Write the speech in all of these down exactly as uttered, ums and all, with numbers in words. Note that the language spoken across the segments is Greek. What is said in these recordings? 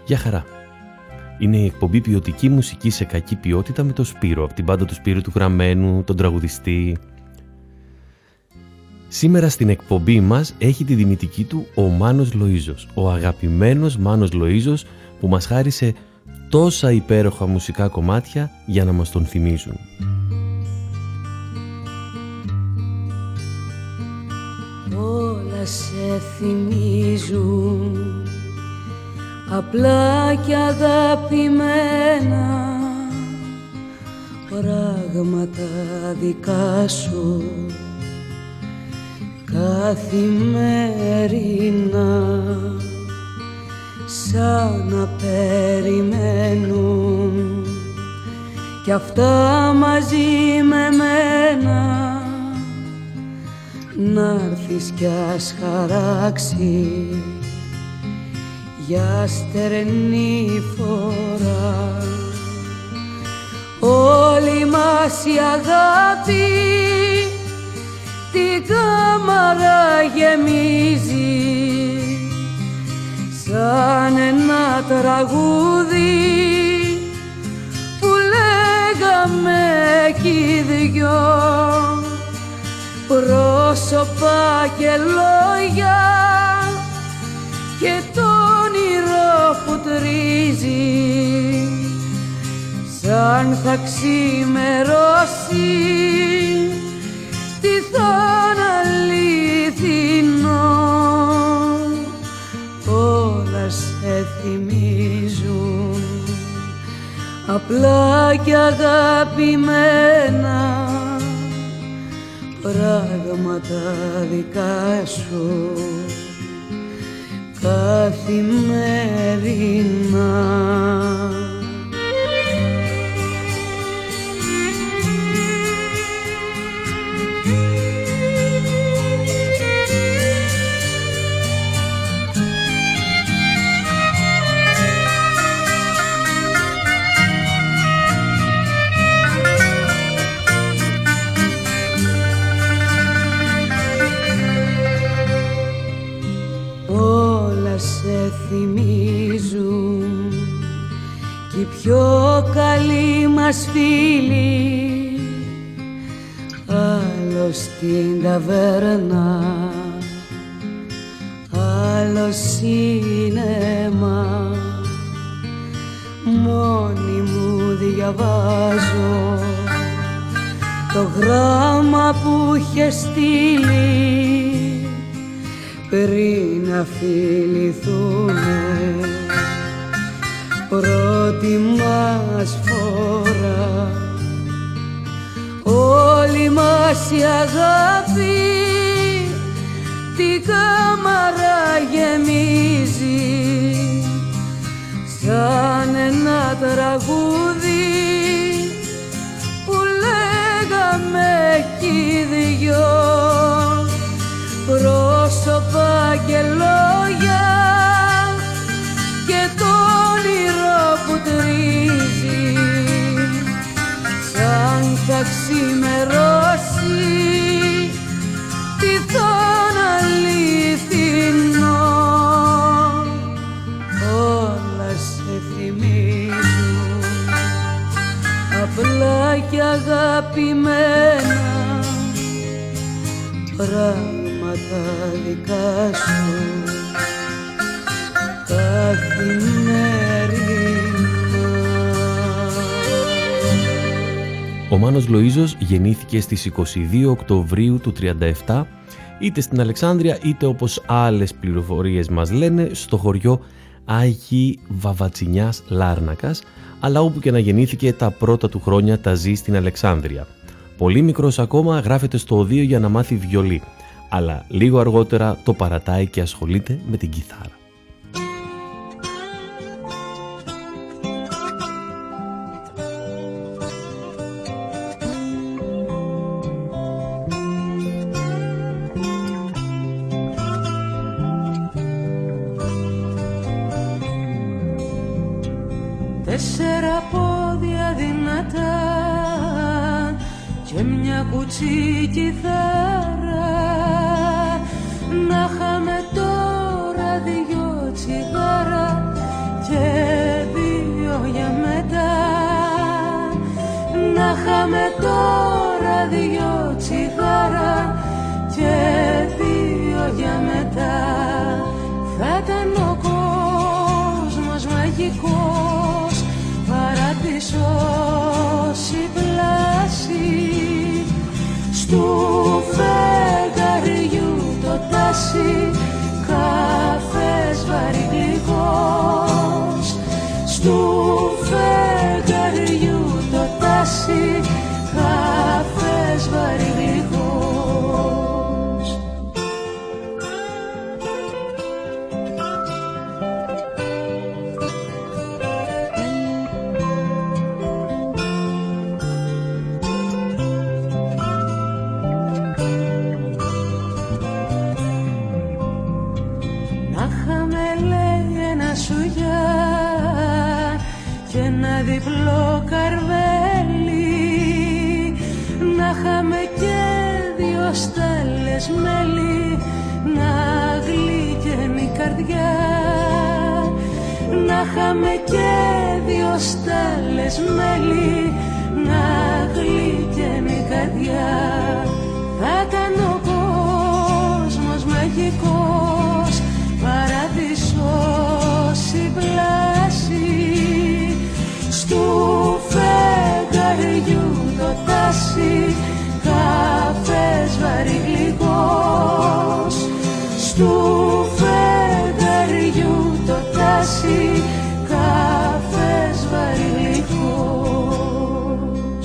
Γεια χαρά. Είναι η εκπομπή ποιοτική μουσική σε κακή ποιότητα με το Σπύρο, από την μπάντα του Σπύρου του Γραμμένου, τον τραγουδιστή. Σήμερα στην εκπομπή μας έχει τη δυνητική του ο Μάνος Λοΐζος, ο αγαπημένος Μάνος Λοΐζος που μας χάρισε τόσα υπέροχα μουσικά κομμάτια για να μας τον θυμίζουν. Όλα σε θυμίζουν απλά και αγαπημένα πράγματα δικά σου καθημερινά, σαν να περιμένουν κι αυτά μαζί με μένα, να'ρθεις κι ας χαράξει για στερνή φορά. Όλη μας η αγάπη την κάμαρα γεμίζει, σαν ένα τραγούδι που λέγαμε κι οι δυο, πρόσωπα και λόγια και το όνειρο που τρίζει, σαν θα ξημερώσει τι θα είναι αληθινό. Όλα σε θυμίζουν απλά και αγαπημένα πράγματα δικά σου καθημερινά. Θυμίζουν κι οι πιο καλοί μας φίλοι, άλλο στην ταβέρνα, άλλο σίνεμα. Μόνη μου διαβάζω το γράμμα που είχε στείλει πριν να φιληθούνε πρώτη μας φορά. Όλη μας η αγάπη την κάμαρα γεμίζει, σαν ένα τραγούδι που λέγαμε κι οι δυο, πρόσωπα και λόγια και το όνειρο που τρίζει, σαν θα ξημερώσει τι θα είναι αληθινό. Όλα σε θυμίζουν απλά και αγαπημένα πράγματα δικά σου καθημερινά. Ο Μάνος Λοΐζος γεννήθηκε στις είκοσι δύο Οκτωβρίου του τριάντα επτά, είτε στην Αλεξάνδρεια είτε, όπως άλλες πληροφορίες μας λένε, στο χωριό Άγιη Βαβατσινιάς Λάρνακας, αλλά όπου και να γεννήθηκε τα πρώτα του χρόνια τα ζει στην Αλεξάνδρεια. Πολύ μικρός ακόμα γράφεται στο οδείο για να μάθει βιολί, αλλά λίγο αργότερα το παρατάει και ασχολείται με την κιθάρα. Τέσσερα πόδια δυνατά και μια κουτσή κιθάρα, να χάμε τώρα δυο τσιγάρα και να είχαμε τώρα δυο τσιγάρα και δύο για μετά, θα ήταν ο κόσμος μαγικός, παράδεισος η πλάση, στου φεγγαριού το τάσι, καφές βαρύ γλυκός, στου φεγγαριού το τάσι, καφές βαρύ γλυκός. Να είχαμε λέει ένα σουγιά και ένα διπλό καρβέλι, να είχαμε και δυο στάλες μέλι, να γλύκαινε η καρδιά, να είχαμε και δυο στάλες μέλι, να γλύκαινε η καρδιά, θα ήταν ο κόσμος μαγικός, παράδεισος η πλάση, στου φεγγαριού το τάσι, καφές βαρύ γλυκός, στου φεγγαριού το τάσι, καφές βαρύ γλυκός.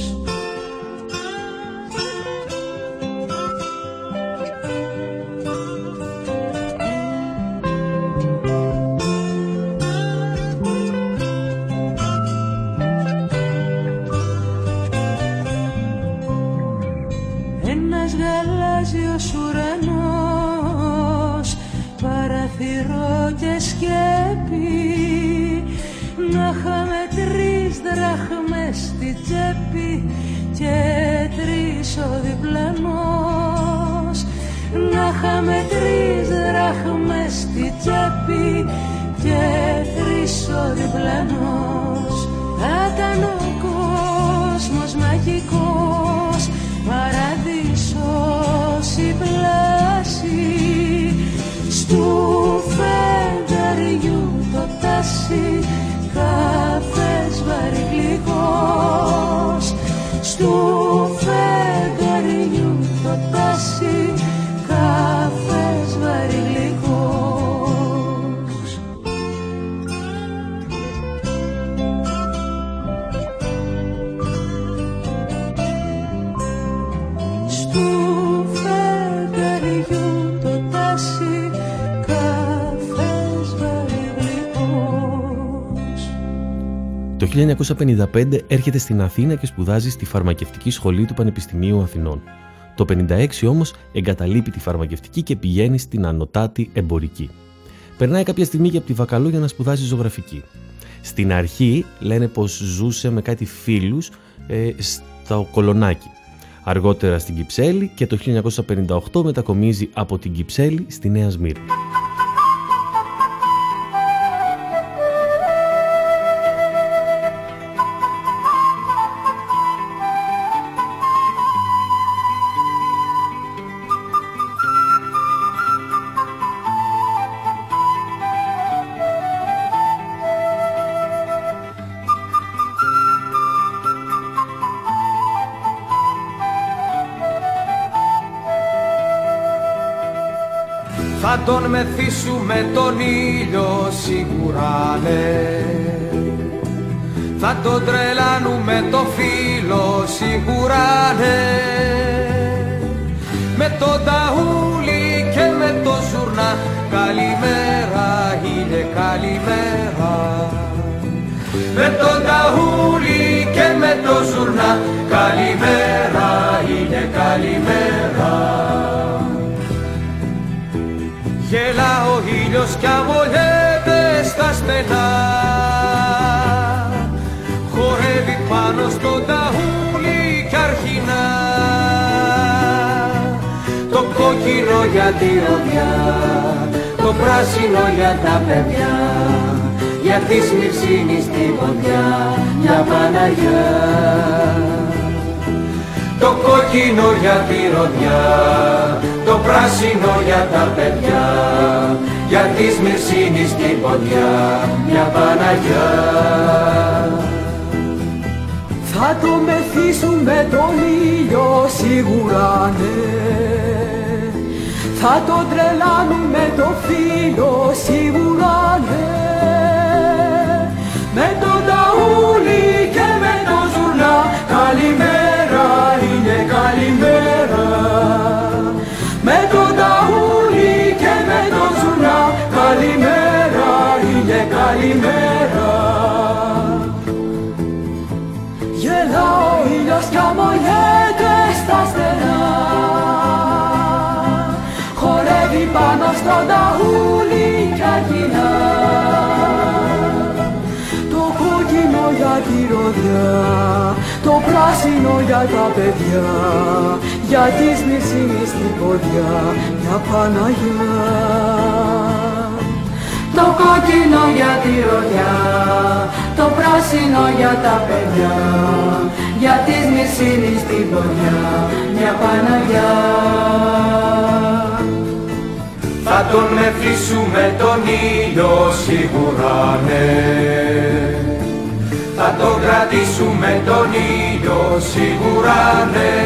Ένας γαλάζιος ουρανός, παραθυρό και σκέπη, να είχαμε τρεις δραχμές στη τσέπη και τρεις ο διπλανός, να είχαμε τρεις δραχμές στη τσέπη και τρεις ο διπλανός, θα ήταν ο κόσμος μαγικός, παράδεισος η πλάση, στου φεγγαριού το τάσι, καφές βαρύ γλυκός, στου φεγγαριού το τάσι, καφές βαρύ γλυκός. Στου φεγγαριού το τάσι, καφές βαρύ γλυκός. Το χίλια εννιακόσια πενήντα πέντε έρχεται στην Αθήνα και σπουδάζει στη Φαρμακευτική Σχολή του Πανεπιστημίου Αθηνών. Το πενήντα έξι όμως εγκαταλείπει τη φαρμακευτική και πηγαίνει στην Ανωτάτη Εμπορική. Περνάει κάποια στιγμή και από τη Βακαλού για να σπουδάσει ζωγραφική. Στην αρχή λένε πως ζούσε με κάτι φίλους ε, στο Κολονάκι. Αργότερα στην Κυψέλη και το χίλια εννιακόσια πενήντα οκτώ μετακομίζει από την Κυψέλη στη Νέα Σμύρνη. Θα τον μεθύσουμε τον ήλιο σίγουρα ναι, θα τον τρελάνουμε το φίλο σίγουρα ναι, με το ταούλι και με το ζουρνά, καλημέρα ήλιε καλημέρα, με το ταούλι και με το ζουρνά, καλημέρα ήλιε καλημέρα. Γελά ο ήλιος κι αμολιέται στα στενά, χορεύει πάνω στο ταούλι κι αρχινά, το κόκκινο για τη οδιά, το πράσινο για τα παιδιά, για τη Σμυρσίνη στη ποδιά, μια Παναγιά. Το κόκκινο για τη ροδιά, το πράσινο για τα παιδιά, για τη Σμυρσίνη στην ποδιά, μια Παναγιά. Θα το μεθύσουμε τον ήλιο σίγουρα ναι, θα το τρελάνουμε το φίλο σίγουρα ναι, με τον ταούλι και με το ζουρνά, καλημέρα είναι καλημέρα. Με τον ταούλι και με το ζουρνά, καλημέρα είναι καλημέρα. Γελά ο ήλιος κι αμολιέται στα στενά, χορεύει πάνω στον ταούλι κι αγγινά. Το κόκκινο για τη ροδιά, το πράσινο για τα παιδιά, για τη Σμυρσίνη στην ποδιά, μια Παναγιά. Το κόκκινο για τη ροδιά, το πράσινο για τα παιδιά, για τη Σμυρσίνη στην ποδιά, μια Παναγιά. Θα τον μεθύσουμε τον ήλιο σίγουρα ναι, θα τον κρατήσουμε τον ήλιο σίγουρα ναι.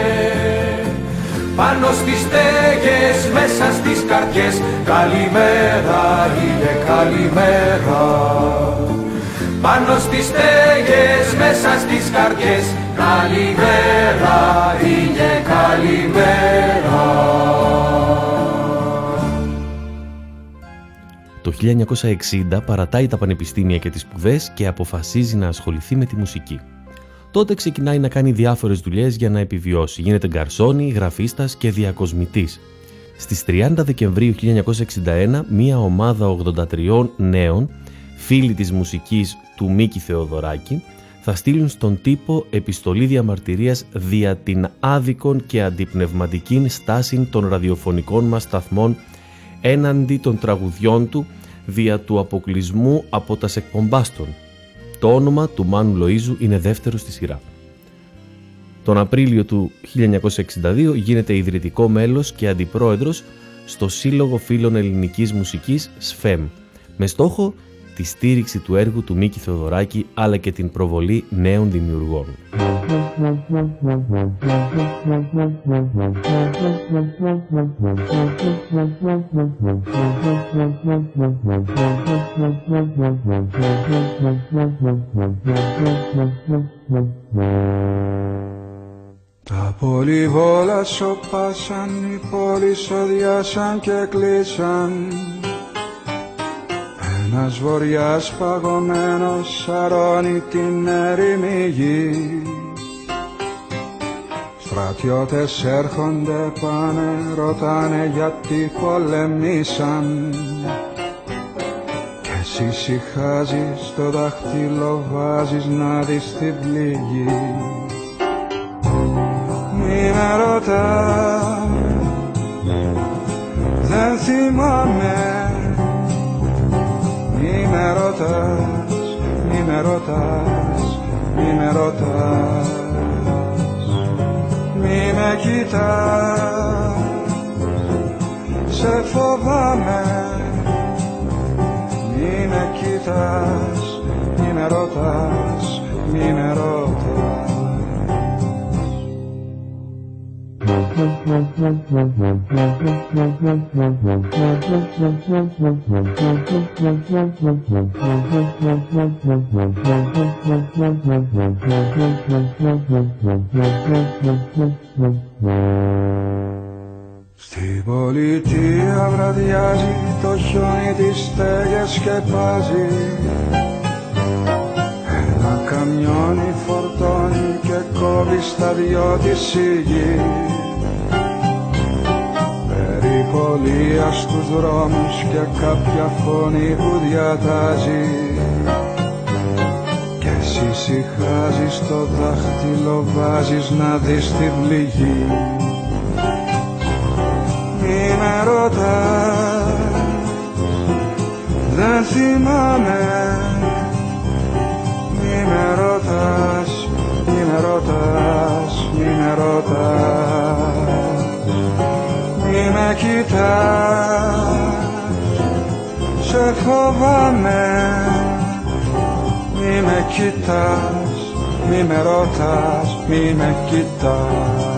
Πάνω στις στέγες, μέσα στις καρδιές, καλημέρα είναι καλημέρα. Πάνω στις στέγες, μέσα στις καρδιές, καλημέρα είναι καλημέρα. Το χίλια εννιακόσια εξήντα παρατάει τα πανεπιστήμια και τις σπουδές και αποφασίζει να ασχοληθεί με τη μουσική. Τότε ξεκινάει να κάνει διάφορες δουλειές για να επιβιώσει. Γίνεται γκαρσόνι, γραφίστας και διακοσμητής. Στις τριάντα Δεκεμβρίου χίλια εννιακόσια εξήντα ένα, μία ομάδα ογδόντα τριών νέων, φίλοι της μουσικής του Μίκη Θεοδωράκη, θα στείλουν στον τύπο επιστολή διαμαρτυρίας δια την άδικον και αντιπνευματικήν στάσιν των ραδιοφωνικών μας σταθμών έναντι των τραγουδιών του δια του αποκλεισμού από τας εκπομπάστων. Το όνομα του Μάνου Λοΐζου είναι δεύτερο στη σειρά. Τον Απρίλιο του χίλια εννιακόσια εξήντα δύο γίνεται ιδρυτικό μέλος και αντιπρόεδρος στο Σύλλογο Φίλων Ελληνικής Μουσικής ΣΦΕΜ, με στόχο τη στήριξη του έργου του Μίκη Θεοδωράκη αλλά και την προβολή νέων δημιουργών. Τα πολυβόλα σωπάσαν, οι πόλεις οδιάσαν και κλείσαν. Ένας βοριάς παγωμένος σαρώνει την έρημη γη. Στρατιώτες έρχονται, πάνε, ρωτάνε γιατί πολεμήσαν. Κι εσύ ησυχάζεις, το δάχτυλο βάζεις να δεις την πληγή. Μη με ρωτάς, δεν θυμάμαι. Μη με ρωτάς, μη με ρωτάς, μη με ρωτάς. Μη με κοιτάς, σε φοβάμαι. Μη με κοιτάς, μη με ρωτάς, μη με ρωτάς. Στην πολιτεία βραδιάζει, το χιόνι τις στέγες σκεπάζει. Ένα καμιόνι φορτώνει και κόβει στα δυο της η γη. Περιπολία στους δρόμους και κάποια φωνή που διατάζει. Κι εσύ ησυχάζεις, το δάχτυλο βάζεις να δεις την πληγή. Μη με ρωτάς, δεν θυμάμαι. Μη με ρωτάς, μη με ρωτάς, μη με ρωτάς. κοιτάς, μη με ρωτάς, μη με κοιτάς.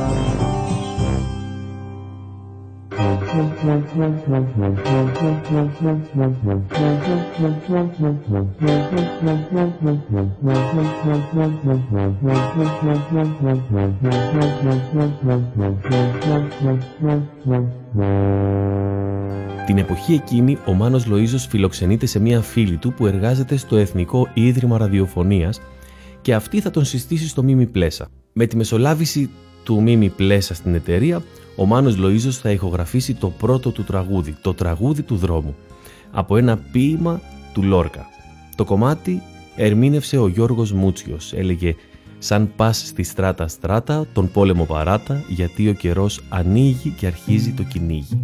Την εποχή εκείνη, ο Μάνος Λοΐζος φιλοξενείται σε μία φίλη του που εργάζεται στο Εθνικό Ίδρυμα Ραδιοφωνίας και αυτή θα τον συστήσει στο Μίμη Πλέσα. Με τη μεσολάβηση του Μίμη Πλέσα στην εταιρεία, ο Μάνος Λοΐζος θα ηχογραφήσει το πρώτο του τραγούδι, το τραγούδι του δρόμου, από ένα ποίημα του Λόρκα. Το κομμάτι ερμήνευσε ο Γιώργος Μούτσιος. Έλεγε «Σαν πας στη στράτα στράτα, τον πόλεμο παράτα, γιατί ο καιρός ανοίγει και αρχίζει το κυνήγι».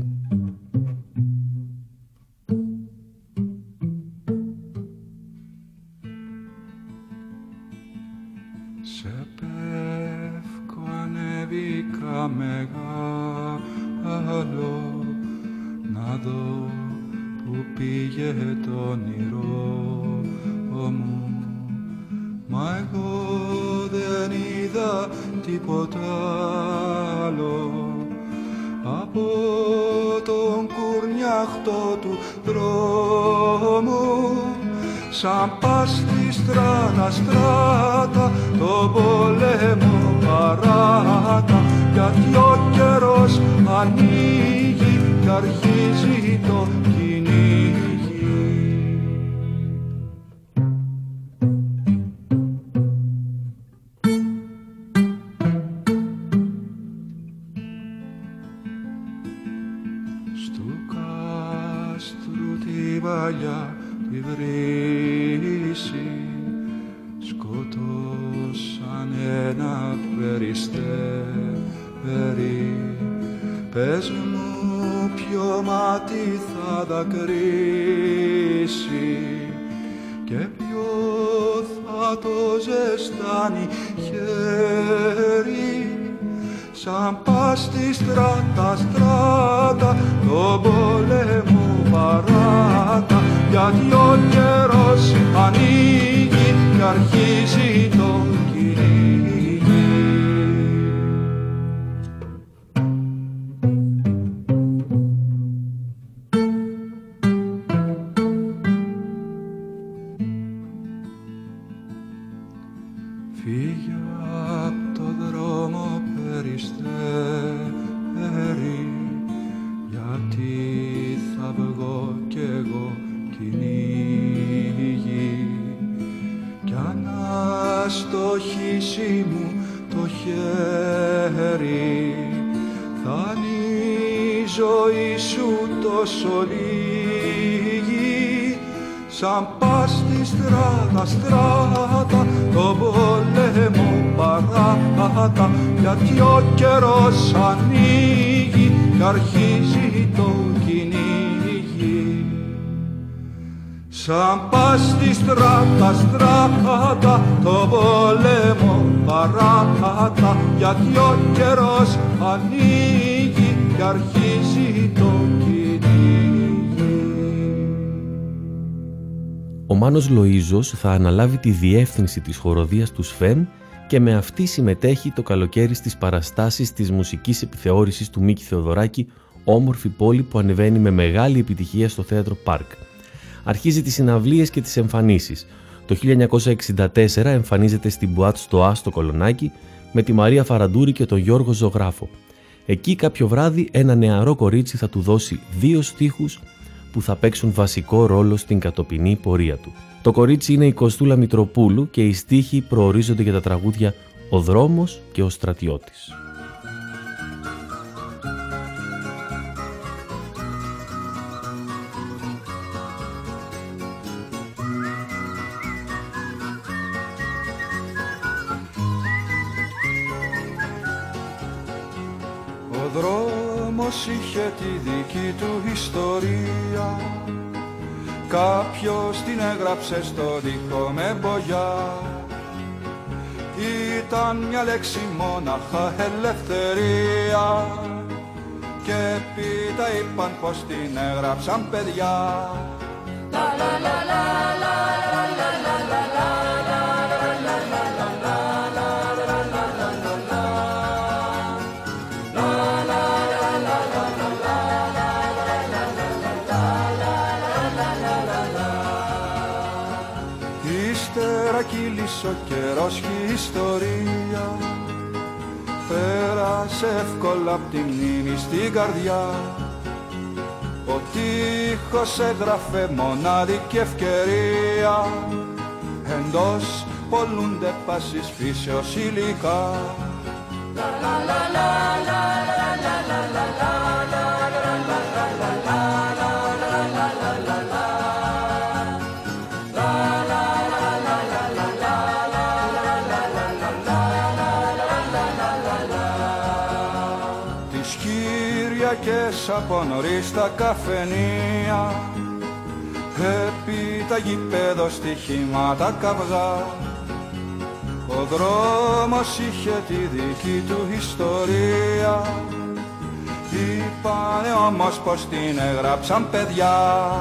Σε πεύκο ανέβηκα μεγάλο, να δω που πήγε το όνειρό μου, μα εγώ δεν είδα τίποτα άλλο από τον κουρνιάχτο του δρόμου. Σαν πας στη στράτα στράτα, το πόλεμο παράτα, γιατί ο καιρός ανοίγει κι αρχίζει το κυνήγι. Στου κάστρου την παλιά τη βρύση σκοτώσαν ένα περιστέρι. Πες μου ποιο μάτι θα δακρύσει και ποιο θα το ζεστάνει χέρι. Σαν πας στη στράτα στράτα, το πόλεμο παράτα, γιατί ο καιρός ανοίγει και αρχίζει το κυνήγι. Φύγε απ' το δρόμο περιστέρι, γιατί θα βγω κι εγώ κυνήγι. Κι αναστοχήσει μου το χέρι, θα είναι η ζωή σου τόσο λίγη. Σαν πας στη στράτα στράτα, το πόλεμο παράτα, γιατί ο καιρός ανοίγει κι αρχίζει το κυνήγι. Σαν πας στη στράτα στράτα, το πόλεμο παράτα, γιατί ο καιρός ανοίγει κι αρχίζει το κυνήγι. Ο Μάνος Λοΐζος θα αναλάβει τη διεύθυνση της χοροδίας του ΣΦΕΜ και με αυτή συμμετέχει το καλοκαίρι στις παραστάσεις της μουσικής επιθεώρησης του Μίκη Θεοδωράκη, όμορφη πόλη που ανεβαίνει με μεγάλη επιτυχία στο Θέατρο Πάρκ. Αρχίζει τις συναυλίες και τις εμφανίσεις. Το χίλια εννιακόσια εξήντα τέσσερα εμφανίζεται στην Μπουάτ στο Α στο Κολονάκι με τη Μαρία Φαραντούρη και τον Γιώργο Ζωγράφο. Εκεί κάποιο βράδυ ένα νεαρό κορίτσι θα του δώσει δύο στίχους που θα παίξουν βασικό ρόλο στην κατοπινή πορεία του. Το κορίτσι είναι η Κωστούλα Μητροπούλου και οι στίχοι προορίζονται για τα τραγούδια «Ο δρόμος» και «Ο στρατιώτης». Ο δρόμος είχε τη δική του ιστορία, κάποιος την έγραψε στο δικό με μπογιά. Ήταν μια λέξη μόναχα, ελευθερία, και πίτα είπαν πως την έγραψαν παιδιά. La la la la la la la la la la la. Ύστερα κύλησε ο καιρός και η ιστορία πέρασε εύκολα απ' τη μνήμη στην καρδιά. Ο τείχος έγραφε μονάδικη ευκαιρία, εντός πολλούνται πάσης φύσεως υλικά. Τις Κυριακές από νωρίς τα καφενεία, επί τα γηπέδο στοιχήματα καυγά, ο δρόμος είχε τη δική του ιστορία. Είπανε όμως πως την έγραψαν παιδιά.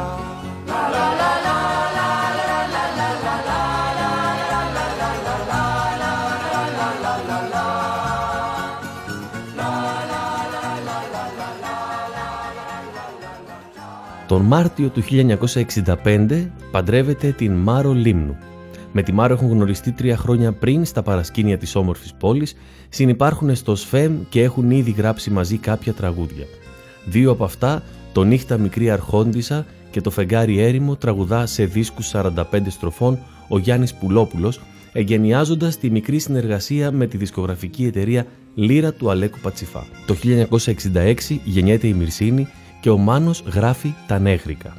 Τον Μάρτιο του χίλια εννιακόσια εξήντα πέντε παντρεύεται την Μάρο Λίμνου. Με τη Μάρο έχουν γνωριστεί τρία χρόνια πριν στα παρασκήνια της όμορφης πόλης, συνυπάρχουν στο ΣΦΕΜ και έχουν ήδη γράψει μαζί κάποια τραγούδια. Δύο από αυτά, το «Νύχτα μικρή αρχόντισσα» και το «Φεγγάρι έρημο», τραγουδά σε δίσκους σαράντα πέντε στροφών ο Γιάννης Πουλόπουλος, εγκαινιάζοντας τη μικρή συνεργασία με τη δισκογραφική εταιρεία Λύρα του Αλέκου Πατσιφά. Το χίλια εννιακόσια εξήντα έξι γεννιέται η Μυρσίνη και ο Μάνος γράφει τα νέχρικα.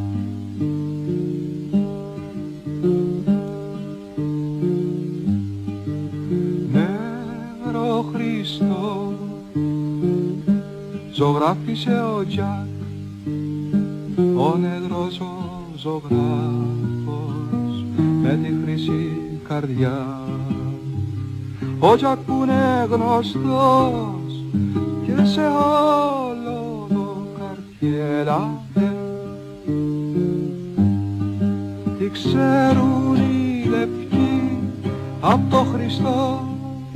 Νεύρο Χριστό, ζωγράφισε ο Τζακ, ο νεδρός ο ζωγράφος με τη χρυσή καρδιά. Ο Τζακ που είναι γνωστός και σε όλο το καρδιέλατε, τι ξέρουν οι λευκοί απ' το Χριστό,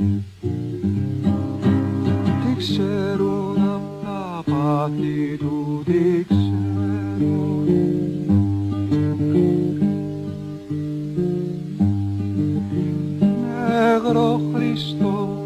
τι ξέρουν απ' τα πάθη του, τι ξέρουν. Νέγρο Χριστό,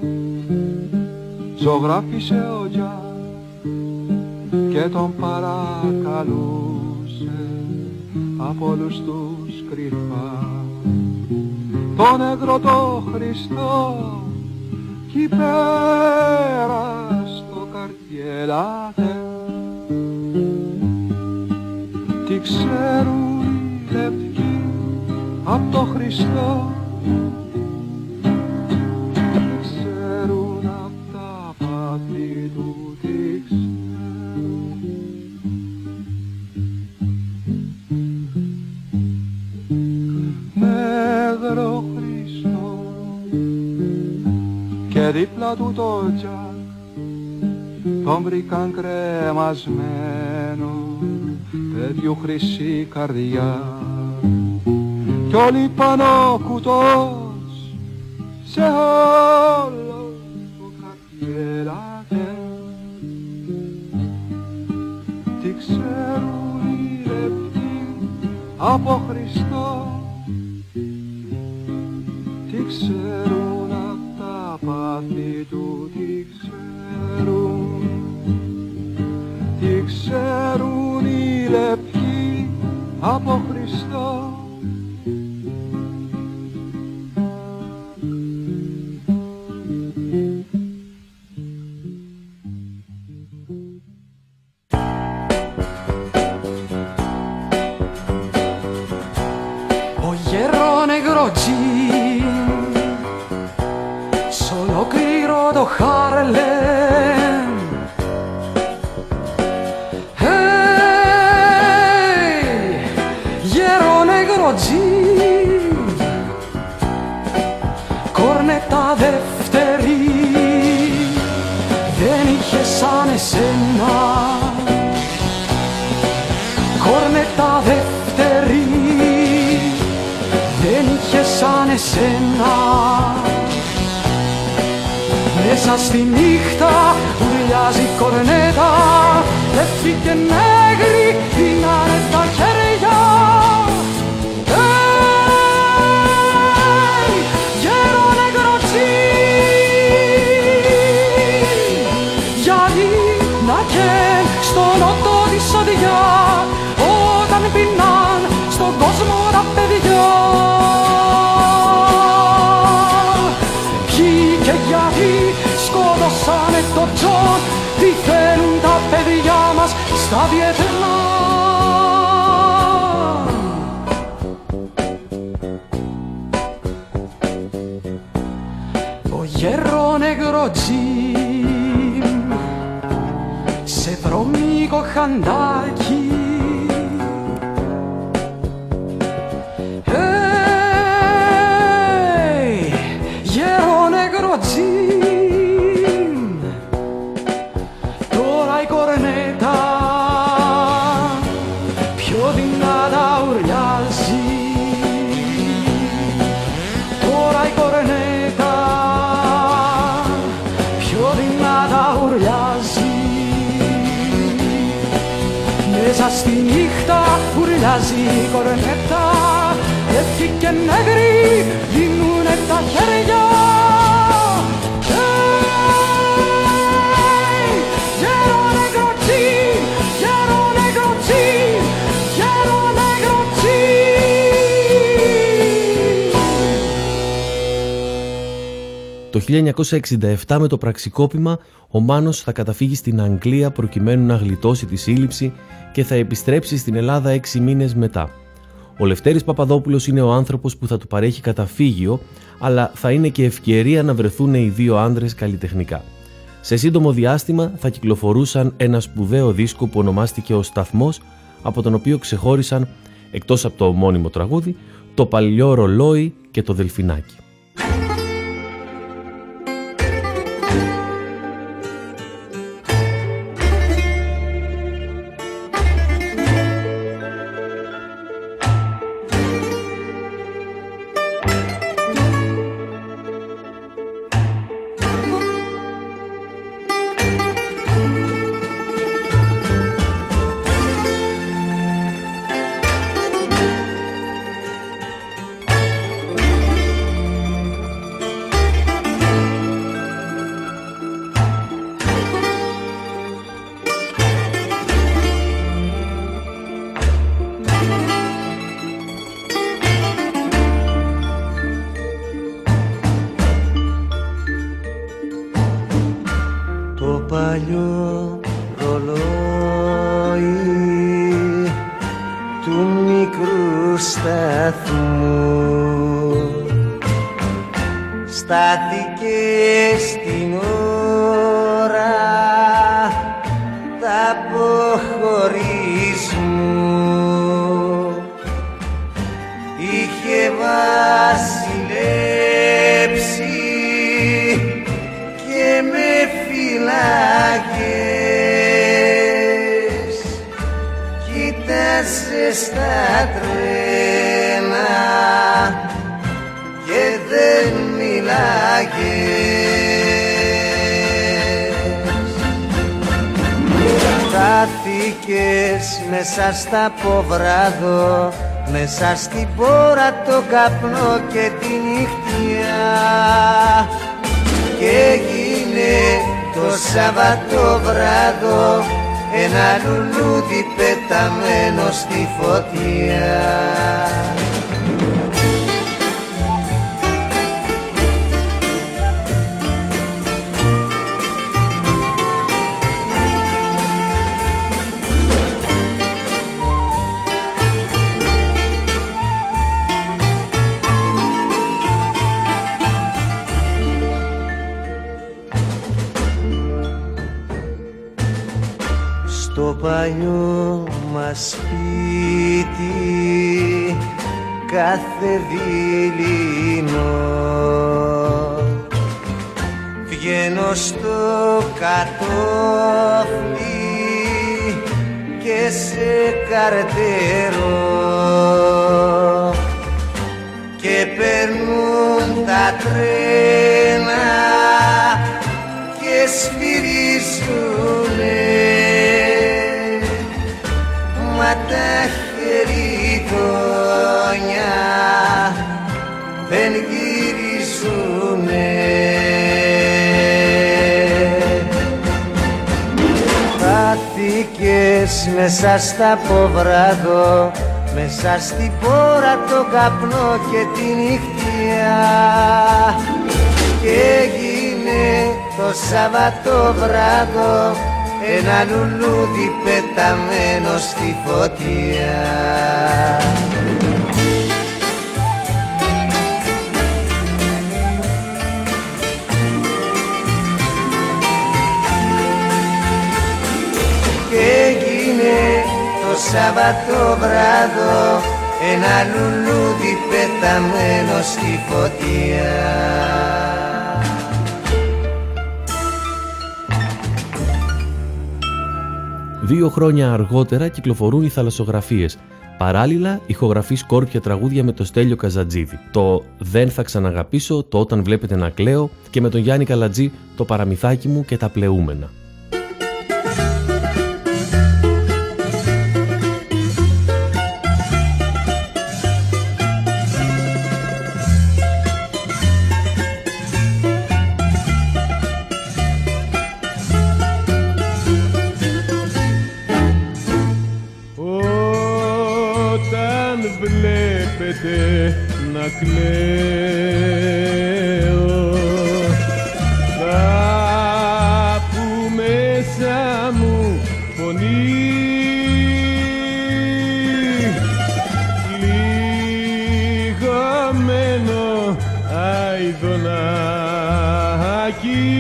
ζωγράφισε ο Τζακ και τον παρακαλούσε από όλους τους κρυφά. Τον νέγρο το Χριστό κι πέρα στο καρτιέλατε, τι ξέρουν οι λευκοί απ' το Χριστό, τι ξέρουν απ' τα πάθη του, τι ξέρουν. Νέγρο Χριστό και δίπλα του το Τζακ τον βρήκαν κρεμασμένο, τέτοιου χρυσή καρδιά, κι όλοι πάνω κουτός σε όλο το καρτιέλατε, τι ξέρουν οι λεπτοί από Χριστό, τι ξέρουν απ' τα πάθη του, τι ξέρουν, τι ξέρουν οι λεπτοί από Χριστό. Ο γέρο νεγροτζή σ' ολόκληρο το Χάρλεμ, γέρο νεγροτζή, κόρνετα δεύτερη, δεν είχε σαν εσένα, κόρνετα δεύτερη, δεν είχε σαν εσένα. Μέσα στη νύχτα ουρλιάζει κορνέτα, λεφτή και νέγρη δίνανε τα χέρια. Hey! στα Βιετνάμ. Ο γέρο νεγροτζίμ σε βρωμίκο χαντάκι τώρα η κορνέτα πιο δυνατά ουρλιάζει, τώρα η κορνέτα πιο δυνατά ουρλιάζει, μέσα στη νύχτα ουρλιάζει η κορνέτα, έφυγε και νεγροί δίνουνε τα χέρια. Το χίλια εννιακόσια εξήντα επτά με το πραξικόπημα ο Μάνος θα καταφύγει στην Αγγλία προκειμένου να γλιτώσει τη σύλληψη και θα επιστρέψει στην Ελλάδα έξι μήνες μετά. Ο Λευτέρης Παπαδόπουλος είναι ο άνθρωπος που θα του παρέχει καταφύγιο, αλλά θα είναι και ευκαιρία να βρεθούν οι δύο άντρες καλλιτεχνικά. Σε σύντομο διάστημα θα κυκλοφορούσαν ένα σπουδαίο δίσκο που ονομάστηκε «Ο Σταθμός», από τον οποίο ξεχώρισαν, εκτός από το ομώνυμο τραγούδι, το «Παλιό ρολόι» και το «Δελφινάκι». παλιό ρολόι του μικρού σταθμού στάθηκε στην ώρα τα αποχωρισμού, είχε βασιλέψει και με φυλάκες, κοίτασε στα τρένα και δεν μιλάγες. Χάθηκες μέσα στα ποβράδο, μέσα στην πόρα το καπνό και τη νύχτια, και έγινε το Σαββατοβράδο ένα λουλούδι πεταμένο στη φωτιά. Στο παλιό μας σπίτι κάθε δειλινό βγαίνω στο κατόφλι και σε καρτερώ και περνούν τα τρένα και σφυρίζουνε, μα τα χεριδόνια δεν γυρίζουνε. Χάθηκες μέσα στα ποβράδο, μέσα στην πόρα το καπνό και τη νύχτια, και έγινε το Σαββατοβράδο ένα λουλούδι πεταμένο στη φωτιά. Και έγινε το Σαββατοβράδο ένα λουλούδι πεταμένο στη φωτιά. Δύο χρόνια αργότερα κυκλοφορούν οι θαλασσογραφίες. Παράλληλα, ηχογραφεί σκόρπια τραγούδια με το Στέλιο Καζατζίδη. Το «Δεν θα ξαναγαπήσω», το «Όταν βλέπετε να κλαίω» και με τον Γιάννη Καλατζή το «Παραμυθάκι μου» και τα «Πλεούμενα». Να κλαίω θα που μέσα μου φωνή λιγωμένο αηδονάκι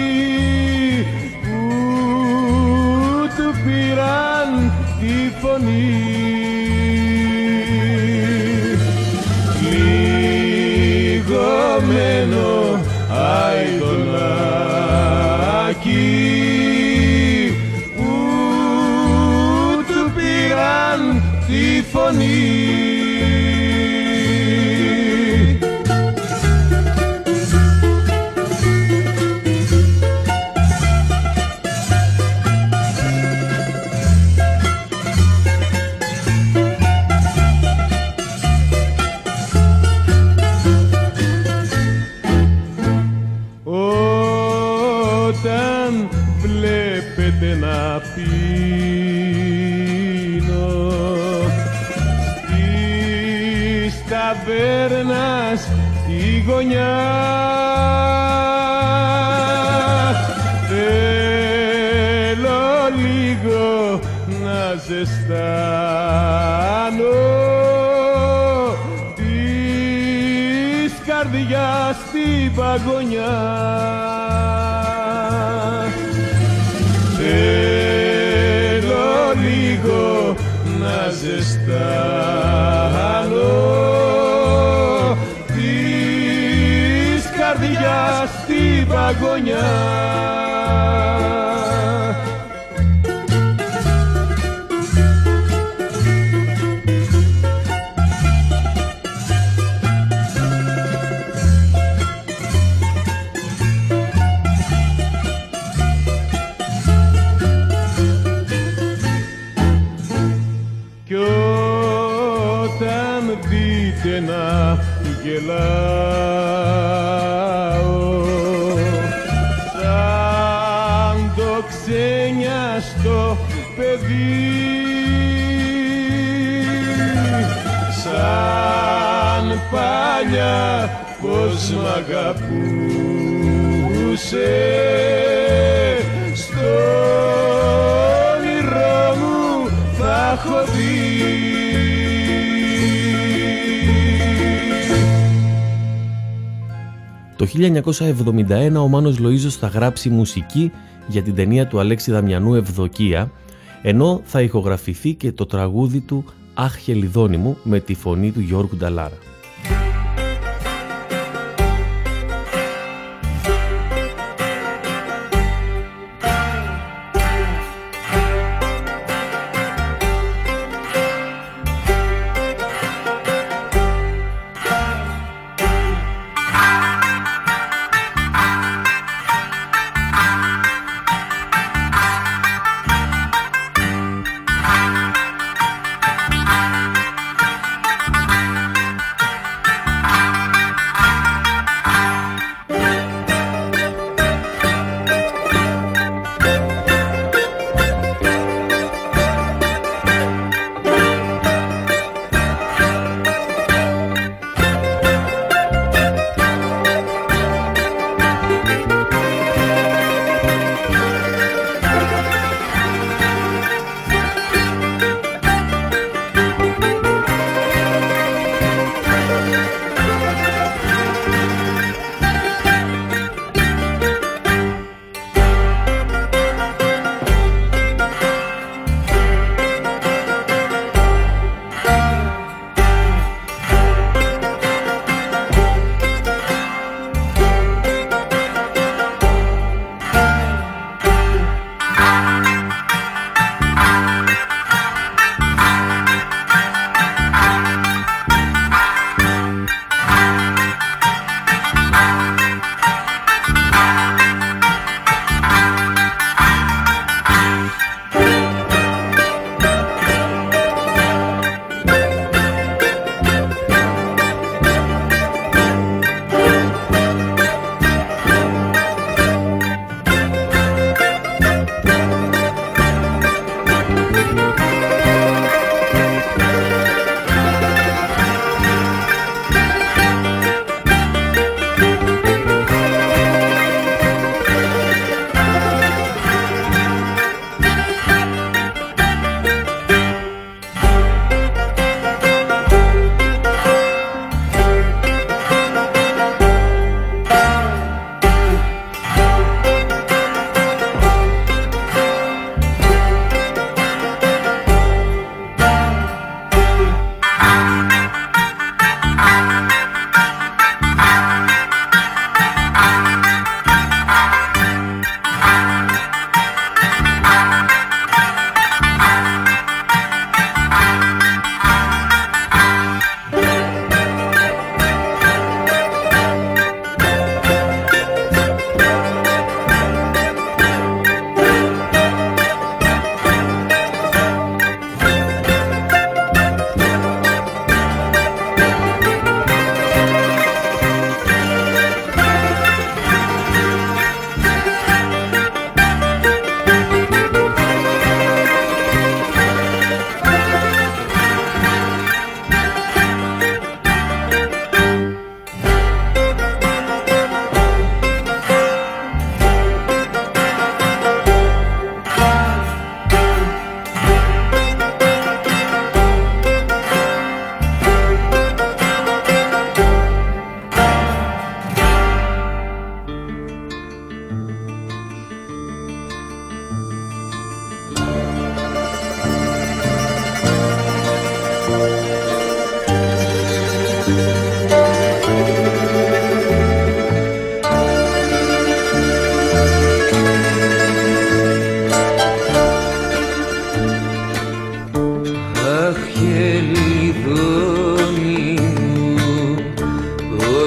που του πήραν τη φωνή. Λιγωμένο αηδονάκι που του πήραν τη φωνή. Να πίνω της ταβέρνας τη γωνιά, θέλω λίγο να ζεστάνω της καρδιάς τη παγωνιά. Θέλω λίγο να ζεστάνω της καρδιάς την παγωνιά. Να γελάω σαν το ξένιαστο παιδί, σαν παλιά πως μ' αγαπούσε, στο όνειρό μου θα έχω δει. Το χίλια εννιακόσια εβδομήντα ένα ο Μάνος Λοΐζος θα γράψει μουσική για την ταινία του Αλέξη Δαμιανού «Ευδοκία», ενώ θα ηχογραφηθεί και το τραγούδι του «Αχ Χελιδόνι μου» με τη φωνή του Γιώργου Νταλάρα.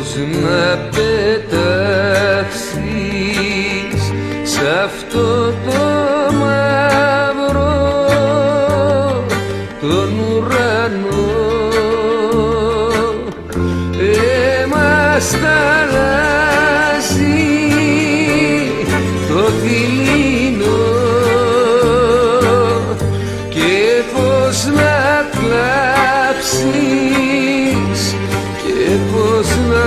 πως να πετάξεις σ' αυτό το μαύρο τον ουρανό. Εμάς θα αλλάζει το δειλινό και πως να κλάψεις και πως να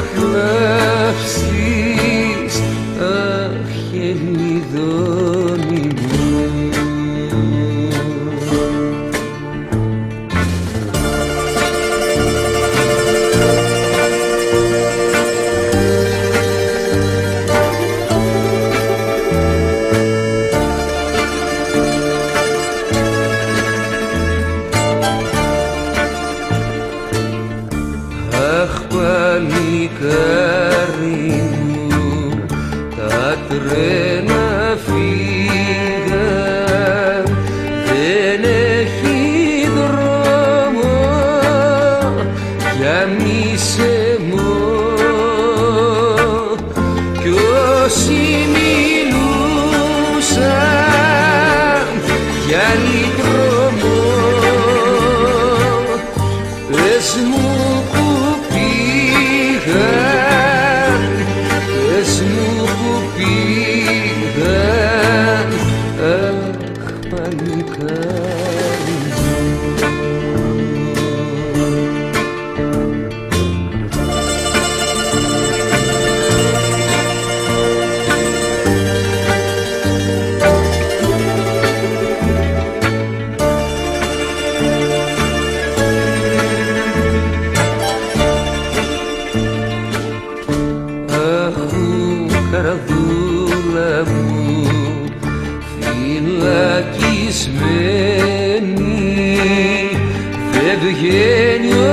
κλάψεις, αχ, Ελιδόνι μου. Παλικάρι μου, τα τρένα φύγαν, δεν έχει δρόμο για μισεμό κι όσοι μιλούσαν για λιτρωμό, πες μου που πες μου που πήγαν, αχ, παλικάρι μου. Καρδούλα μου φυλακισμένη, δεν βγαίνει ο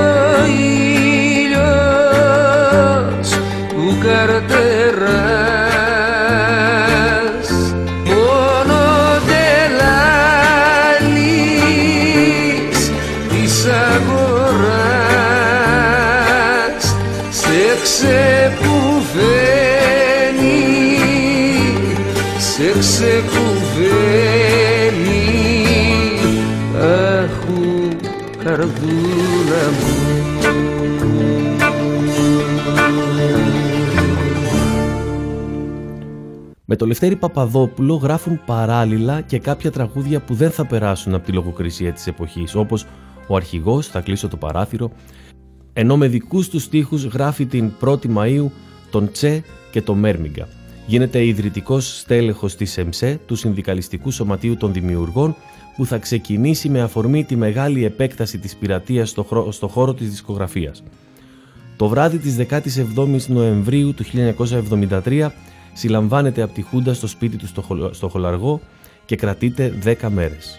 ήλιος που καρτεράς, μόνο τελάλης της αγοράς σε ξεκουβαίνει, σε ξεκουβαίνει, αχου, καρδούλα μου. Με το Λευτέρη Παπαδόπουλο γράφουν παράλληλα και κάποια τραγούδια που δεν θα περάσουν από τη λογοκρισία της εποχής, όπως «Ο Αρχηγός», «Θα κλείσω το παράθυρο», ενώ με δικούς του στίχους γράφει την πρώτη Μαΐου τον Τσε και το Μέρμιγκα. Γίνεται ιδρυτικός στέλεχος της ΕΜΣΕ, του Συνδικαλιστικού Σωματείου των Δημιουργών, που θα ξεκινήσει με αφορμή τη μεγάλη επέκταση της πειρατείας στο, χρο... στο χώρο της δισκογραφίας. Το βράδυ της δεκάτης εβδόμης Νοεμβρίου του χίλια εννιακόσια εβδομήντα τρία συλλαμβάνεται από τη Χούντα στο σπίτι του στο, Χολ... στο Χολαργό και κρατείται δέκα μέρες.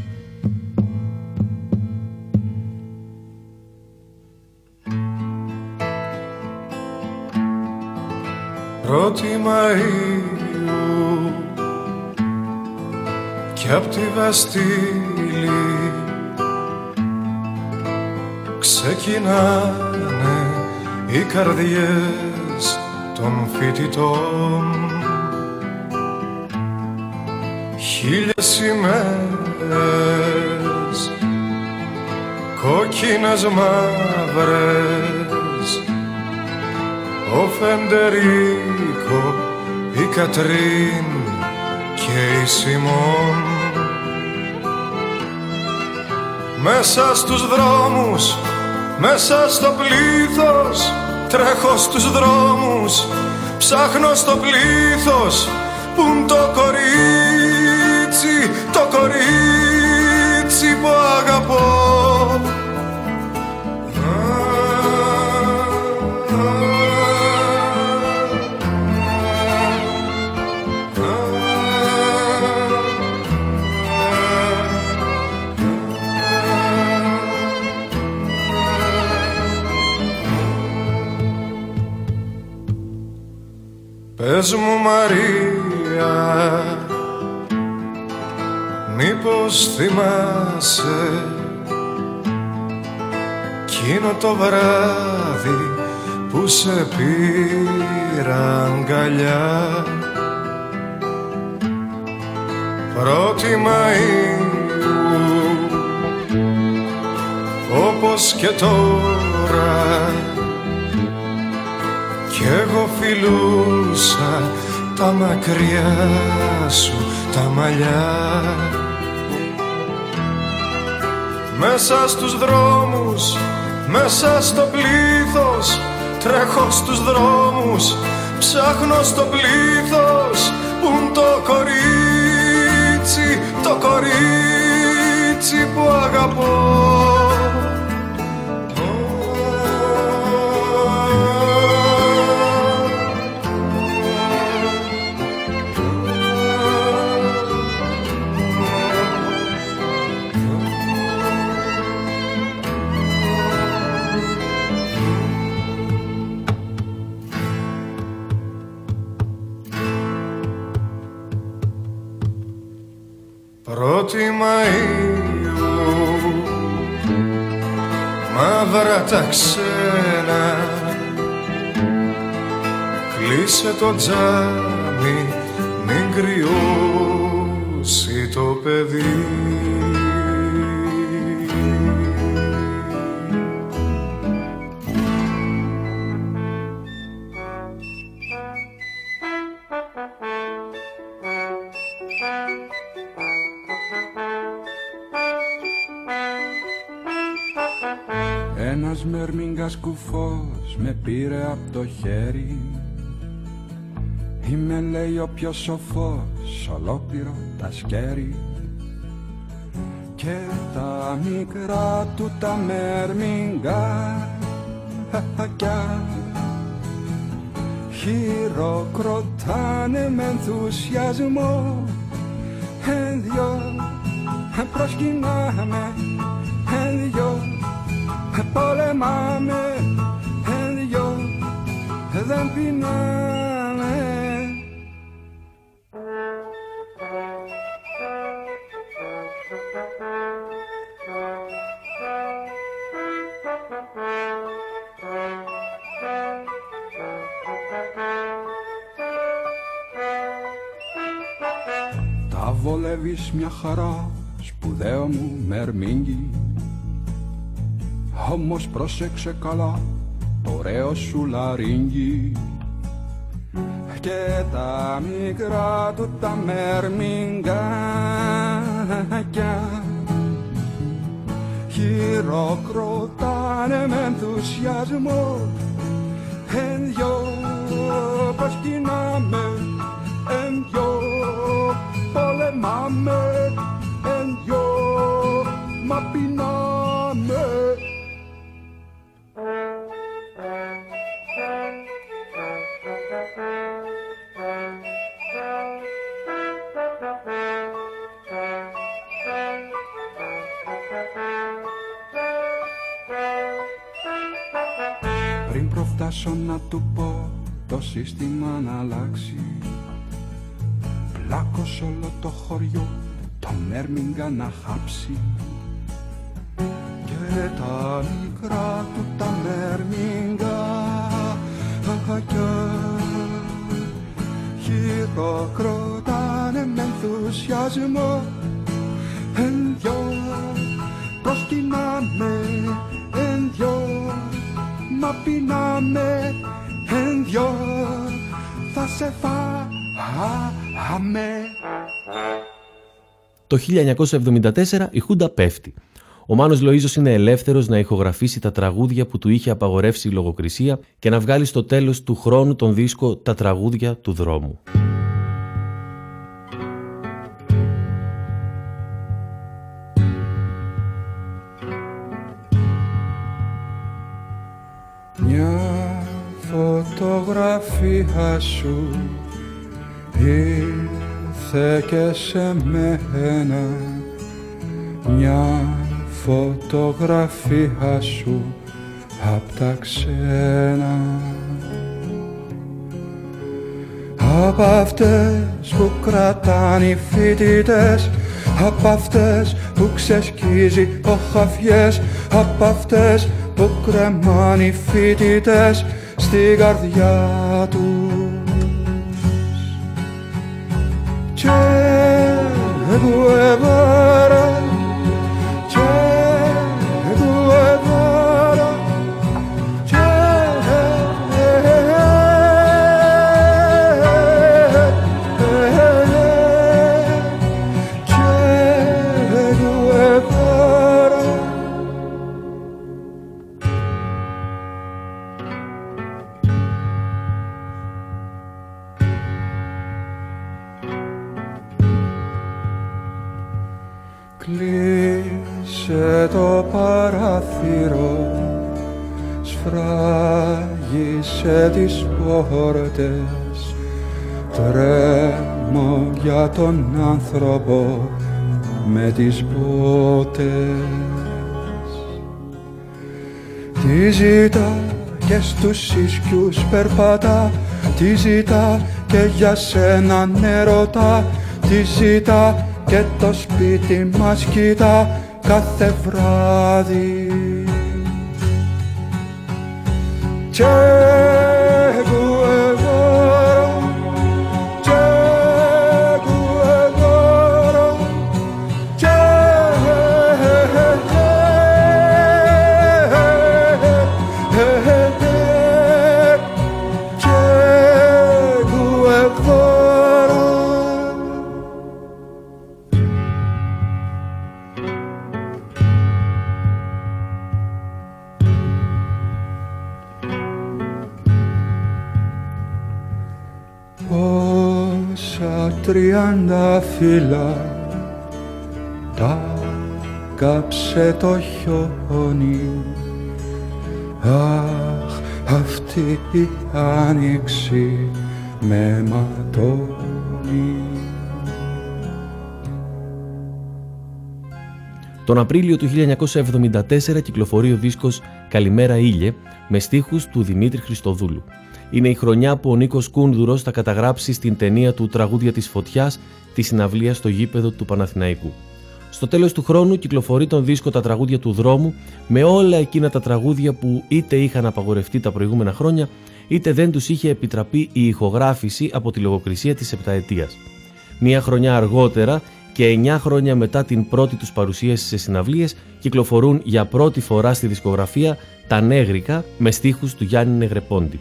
Πρώτη Μαΐου κι απ' τη Βαστήλη ξεκινάνε οι καρδιές των φοιτητών. Χίλιες ημέρες κόκκινες μαύρες, ο Φεντερίκο, η Κατρίν και η Σιμών. Μέσα στους δρόμους, μέσα στο πλήθος, τρέχω στους δρόμους, ψάχνω στο πλήθος, πουν το κορίτσι, το κορίτσι που αγαπώ. Πες μου Μαρία, μήπως θυμάσαι εκείνο το βράδυ που σε πήρα αγκαλιά. Πρώτη Μαΐου, όπως και τώρα, κι εγώ φιλούσα τα μακριά σου τα μαλλιά. Μέσα στους δρόμους, μέσα στο πλήθος, τρέχω στους δρόμους, ψάχνω στο πλήθος πουν το κορίτσι, το κορίτσι που αγαπώ. Πρώτη Μαΐου, μαύρα τα ξένα, κλείσε το τζάμι, μην κρυώσει το παιδί. Ένας μερμήγκας κουφός με πήρε απ' το χέρι. Είμαι, λέει, ο πιο σοφός, ολόκληρο τα σκέρι. Και τα μικρά του τα μερμήγκάκια χειροκροτάνε με ενθουσιασμό. Εν δυο προσκυνάμε, εν δυο πολεμάμε, εν δυο δεν πεινάμε. Τα βολεύεις μια χαρά, σπουδαίο μου μερμήγκι. Όμως πρόσεξε καλά το ωραίο σου λαρίγγι. Και τα μικρά του τα μερμήγκακια χειροκροτάνε με ενθουσιασμό. Εν δυο προσκυνάμε, εν δυο πολεμάμε, εν δυο μα πεινάμε. Πριν προφτάσω να του πω το σύστημα να αλλάξει, πλάκωσε όλο το χωριό το μέρμιγκα να χάψει. Και τα μικρά του τα μέρμιγκα χειροκροτάνε με ενθουσιασμό. Εν δυο προσκυνάμε, εν δυο μα πεινάμε, εν δυο θα σε φάμε. Το χίλια εννιακόσια εβδομήντα τέσσερα η Χούντα πέφτει. Ο Μάνος Λοΐζος είναι ελεύθερος να ηχογραφήσει τα τραγούδια που του είχε απαγορεύσει η λογοκρισία και να βγάλει στο τέλος του χρόνου τον δίσκο «Τα τραγούδια του δρόμου». Μια φωτογραφία σου ήρθε και σε μένα, μια φωτογραφία σου απ' τα ξένα, απ' αυτές που κρατάνε οι φοιτητές, απ' αυτές που ξεσκίζει ο χαφιές, απ' αυτές που κρεμάνε οι φοιτητές στην καρδιά τους. Che Guevara, Che Guevara, Che κλείσε το παράθυρο, σφράγισε τις πόρτες, τρέμω για τον άνθρωπο με τις μπότες. Τι ζητά και στους ίσκιους περπατά, τι ζητά και για σένα νερωτά, τι ζητά και το σπίτι μας κοιτά κάθε βράδυ. Che Guevara, Che Guevara, Che τριάντα φύλλα τα κάψε το χιόνι. Αχ, αυτή η άνοιξη με ματώνει. Τον Απρίλιο του χίλια εννιακόσια εβδομήντα τέσσερα κυκλοφορεί ο δίσκος «Καλημέρα Ήλιε» με στίχους του Δημήτρη Χριστοδούλου. Είναι η χρονιά που ο Νίκος Κούνδουρος θα καταγράψει στην ταινία του «Τραγούδια της Φωτιάς» τη συναυλία στο γήπεδο του Παναθηναϊκού. Στο τέλος του χρόνου κυκλοφορεί τον δίσκο «Τα τραγούδια του δρόμου» με όλα εκείνα τα τραγούδια που είτε είχαν απαγορευτεί τα προηγούμενα χρόνια, είτε δεν τους είχε επιτραπεί η ηχογράφηση από τη λογοκρισία της επταετίας. Μία χρονιά αργότερα και εννιά χρόνια μετά την πρώτη τους παρουσίαση σε συναυλίες, κυκλοφορούν για πρώτη φορά στη δισκογραφία «Τα Νέγρικα» με στίχους του Γιάννη Νεγρεπόντη.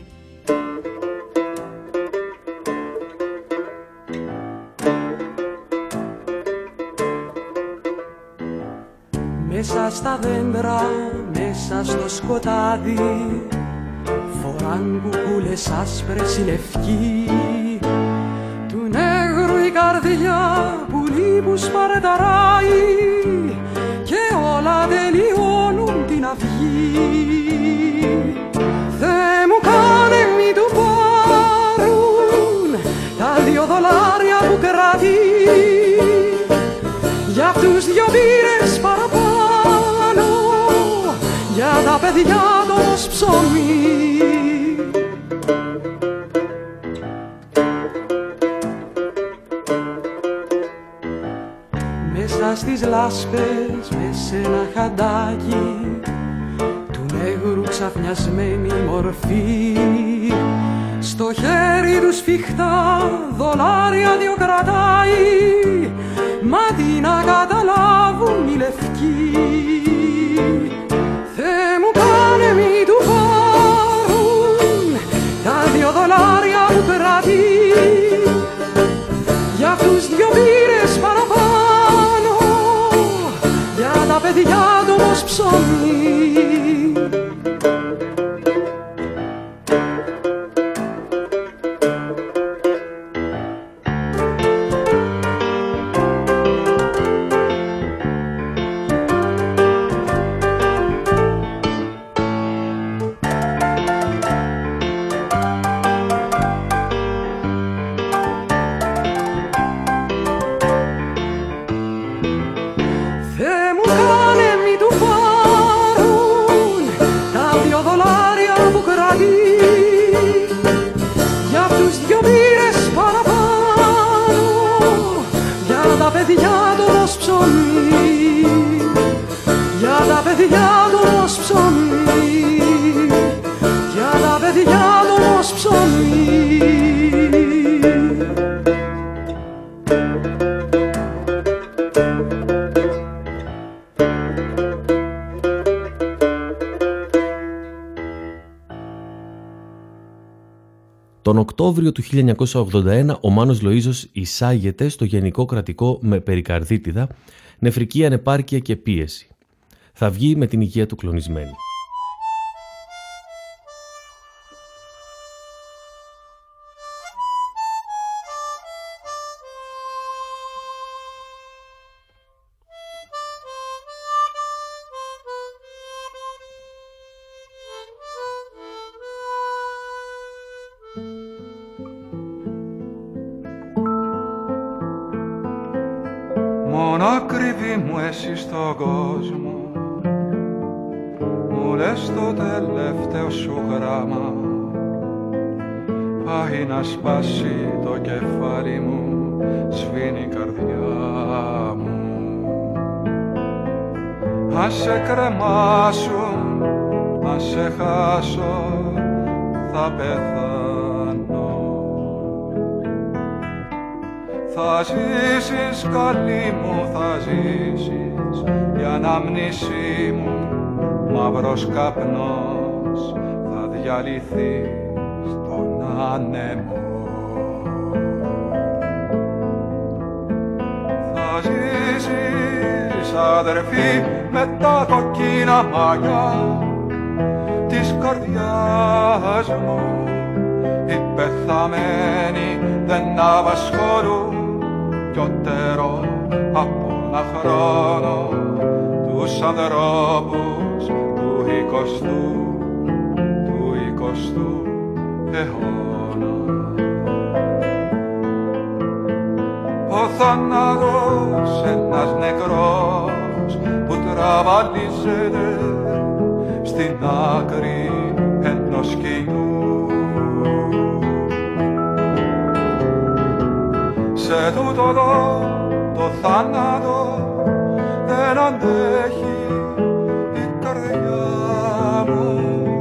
Μέσα στα δέντρα, μέσα στο σκοτάδι, φοράν κουκούλες άσπρες ή λευκοί. Του νέγρου η καρδιά πουλί που σπαρταράει και όλα τελειώνουν την αυγή. Θεέ μου κάνε μη του πάρουν τα δύο δολάρια που κρατεί, για αυτούς δυο μπύρες παραπάνω, για τα παιδιά το ψωμί. Μέσα στις λάσπες, μες σε ένα χαντάκι, του νέγρου ξαφνιασμένη μορφή, στο χέρι του σφιχτά δολάρια δυο κρατάει, μα τι να καταλάβουν οι λευκοί. Θεέ μου κάνε μη του πάρουν τα δυο δολάρια που κρατεί, για αυτούς δυο μπύρες παραπάνω, για τα παιδιά του όμως ψωμί. Θεέ μου κάνε μη του πάρουν Τον Οκτώβριο του χίλια εννιακόσια ογδόντα ένα ο Μάνος Λοΐζος εισάγεται στο Γενικό Κρατικό με περικαρδίτιδα, νεφρική ανεπάρκεια και πίεση. Θα βγει με την υγεία του κλονισμένη. Μόνο ακριβή μου εσύ στον κόσμο, μου λες το τελευταίο σου γράμμα, πάει να σπάσει το κεφάλι μου, σβήνει η καρδιά μου. Αν σε κρεμάσουν, αν σε χάσω, θα πεθάνω. Θα ζήσεις καλή μου, θα ζήσεις, η ανάμνησή μου μαύρος καπνός θα διαλυθεί στον άνεμο. Θα ζήσεις αδερφή με τα κοκκίνα μαλλιά της καρδιάς μου, οι πεθαμένοι δεν απασχολούν πιότερο από ένα χρόνο τους ανθρώπους του εικοστού, του εικοστού αιώνα. Ο θάνατος ένας νεκρός που τραβαλίζεται στην άκρη ενός σκηνού. Σε τούτο εδώ το θάνατο δεν αντέχει η καρδιά μου.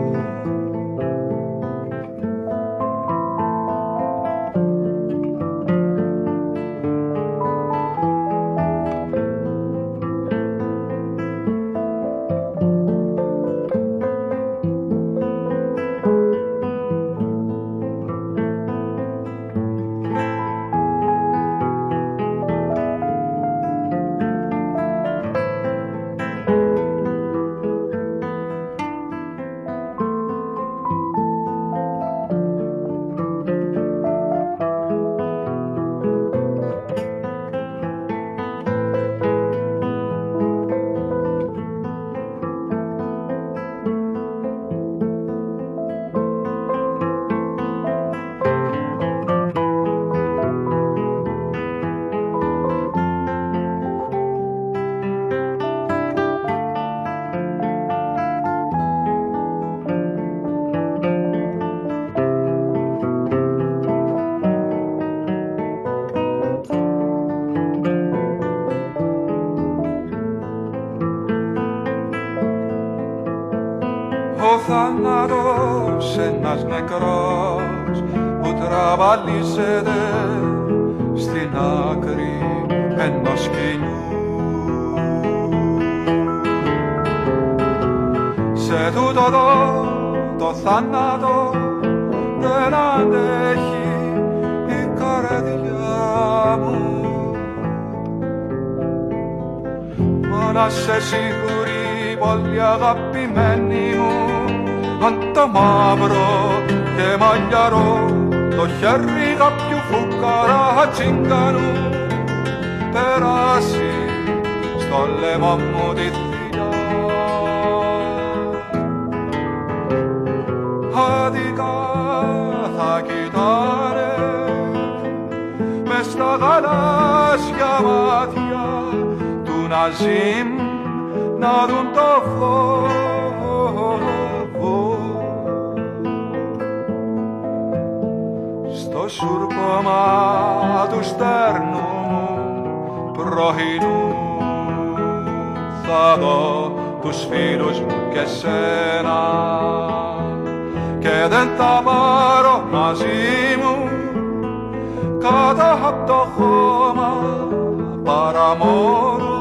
Ο θάνατος ένας νεκρός που τραβαλίζεται στην άκρη ενός σκηνιού. Σε τούτο εδώ το θάνατο δεν αντέχει η καρδιά μου. Μα να σε σίγουρη πολύ αγαπημένη μου, αν το μαύρο και μαλλιαρό το χέρι κάποιου φουκαρά τσιγκανού περάσει στο λαιμό μου τη θηλιά. Άδικα θα κοιτάνε μες στα γαλάζια μάτια του Ναζίμ να δουν το φως. Στο σουρκώμα του στέρνου πρωινού θα δω τους φίλους μου και σένα και δεν τα πάρω μαζί μου κάτω απ' το χώμα παρά μόνο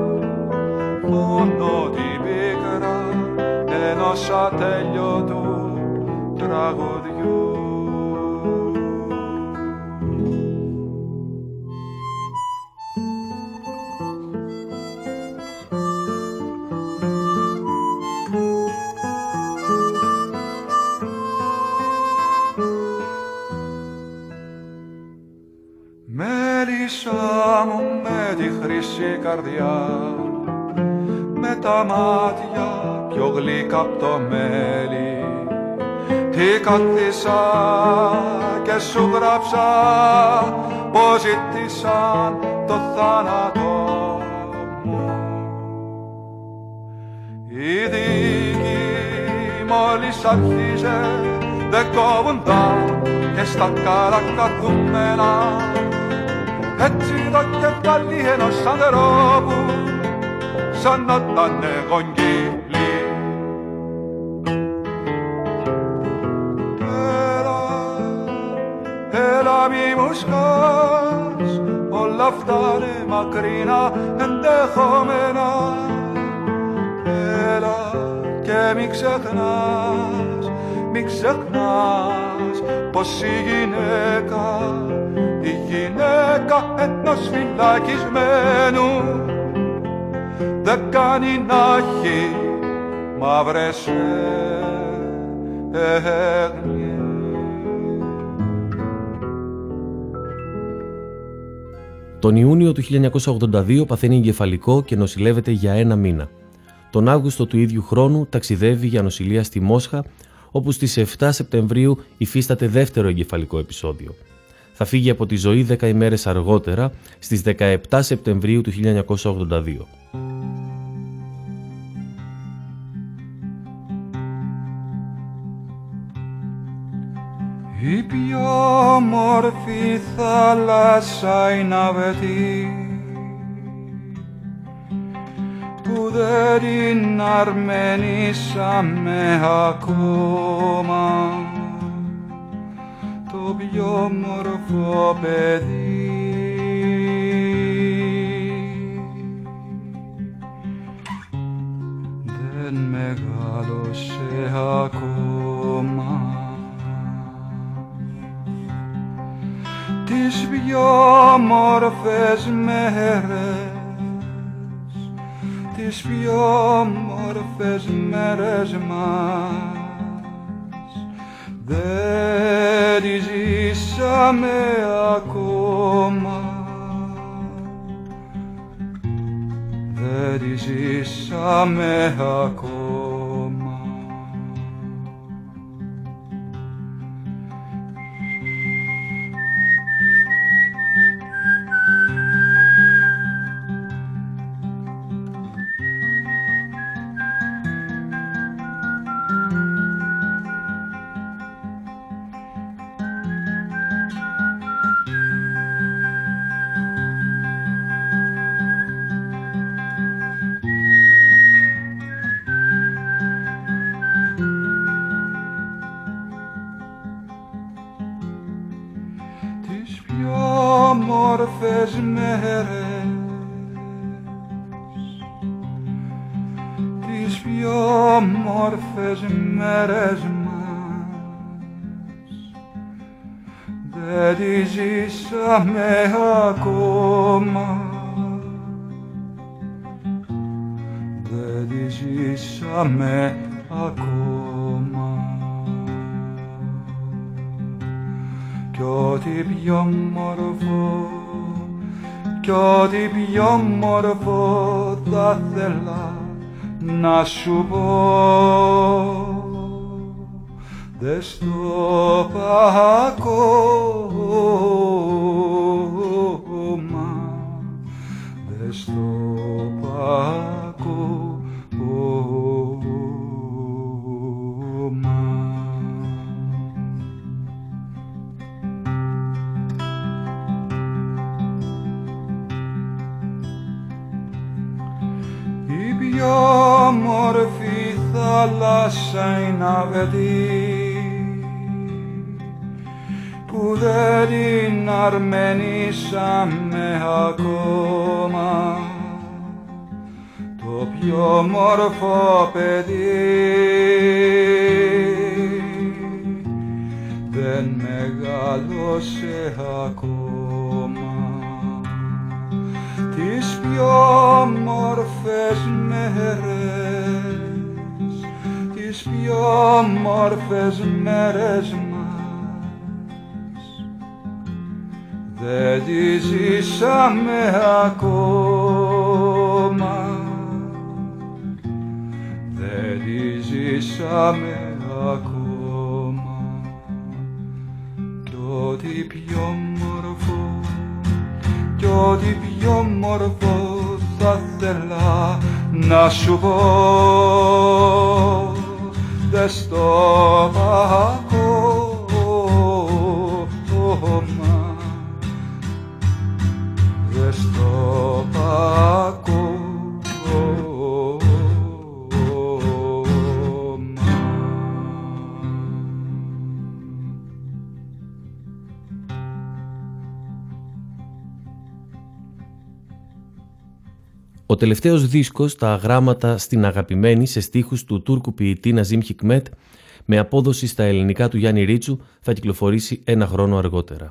μόνο την πίκρα ενός ατέλειωτου τραγουδιού. Μέλισσα μου με τη χρυσή καρδιά, με τα μάτια πιο γλυκά απ' το μέλι, τι καθίσα και σου γράψα πως ζήτησαν το θάνατο μου. Η δίκη μόλις αρχίζε, δεν κόβουν τα και στα καρακαθούμενα, έτσι το κεφάλι ενός ανθρώπου σαν να ήταν γογγύλι. Έλα, έλα μη μου σκάς, όλα αυτά είναι μακρινά ενδεχόμενα. Έλα και μη ξεχνάς, μη ξεχνάς πως η γυναίκα, η γυναίκα ενός φυλακισμένου δεν κάνει να έχει μαύρες έγνοιες. Τον Ιούνιο του χίλια εννιακόσια ογδόντα δύο παθαίνει εγκεφαλικό και νοσηλεύεται για ένα μήνα. Τον Αύγουστο του ίδιου χρόνου ταξιδεύει για νοσηλεία στη Μόσχα, όπου στις επτά Σεπτεμβρίου υφίσταται δεύτερο εγκεφαλικό επεισόδιο. Θα φύγει από τη ζωή δέκα ημέρες αργότερα, στις δεκαεπτά Σεπτεμβρίου του χίλια εννιακόσια ογδόντα δύο. Η πιο όμορφη θάλασσα είναι αβετή, που δεν την αρμενήσαμε ακόμα, το πιο όμορφο παιδί. Δεν μεγάλωσε ακόμα. Τις πιο όμορφες μέρες, τις πιο όμορφες μέρες μας δεν τις ζήσαμε ακόμα, δεν τις ζήσαμε ακόμα. Όμορφες μέρες, τις πιο όμορφες μέρες μας δεν τις ζήσαμε ακόμα, δεν τις ζήσαμε ακόμα. Κι ό,τι πιο όμορφο, κι ό,τι πιο όμορφο θα θέλα να σου πω, δεν στο είπα ακόμα, δεν στο είπα ακόμα. Η πιο όμορφη θάλασσα είναι αβετή, που δεν την αρμενήσαμε ακόμα, το πιο όμορφο παιδί δεν μεγάλωσε ακόμα. Τις πιο όμορφες μέρες, τις πιο όμορφες μέρες μας δεν τις ζήσαμε ακόμα, δεν τις ζήσαμε ακόμα. Κι ό,τι πιο όμορφο, κι ό,τι πιο όμορφο θα θέλα να σου πω, δεν στο πω ακόμα, δεν στο πω. Ο τελευταίος δίσκος, τα γράμματα στην αγαπημένη, σε στίχους του Τούρκου ποιητή Ναζίμ Χικμέτ, με απόδοση στα ελληνικά του Γιάννη Ρίτσου, θα κυκλοφορήσει ένα χρόνο αργότερα.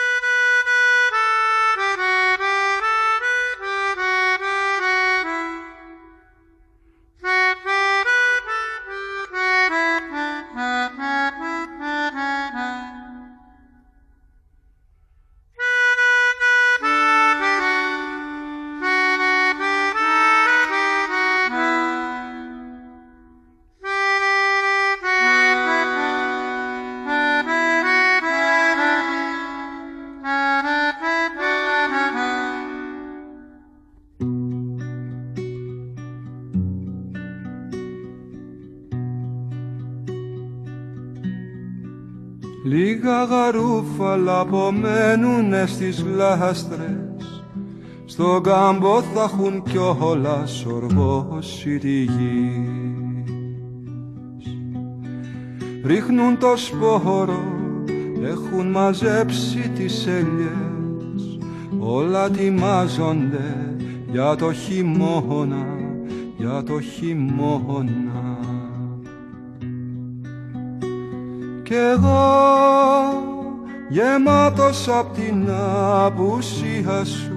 Λίγα γαρούφαλα απομένουνε στις γλάστρες, στον κάμπο θα έχουν κιόλας οργώσει τη γη. Ρίχνουν το σπόρο, έχουν μαζέψει τις έλιες, όλα ετοιμάζονται για το χειμώνα, για το χειμώνα. Κι εγώ γεμάτος απ' την απουσία σου,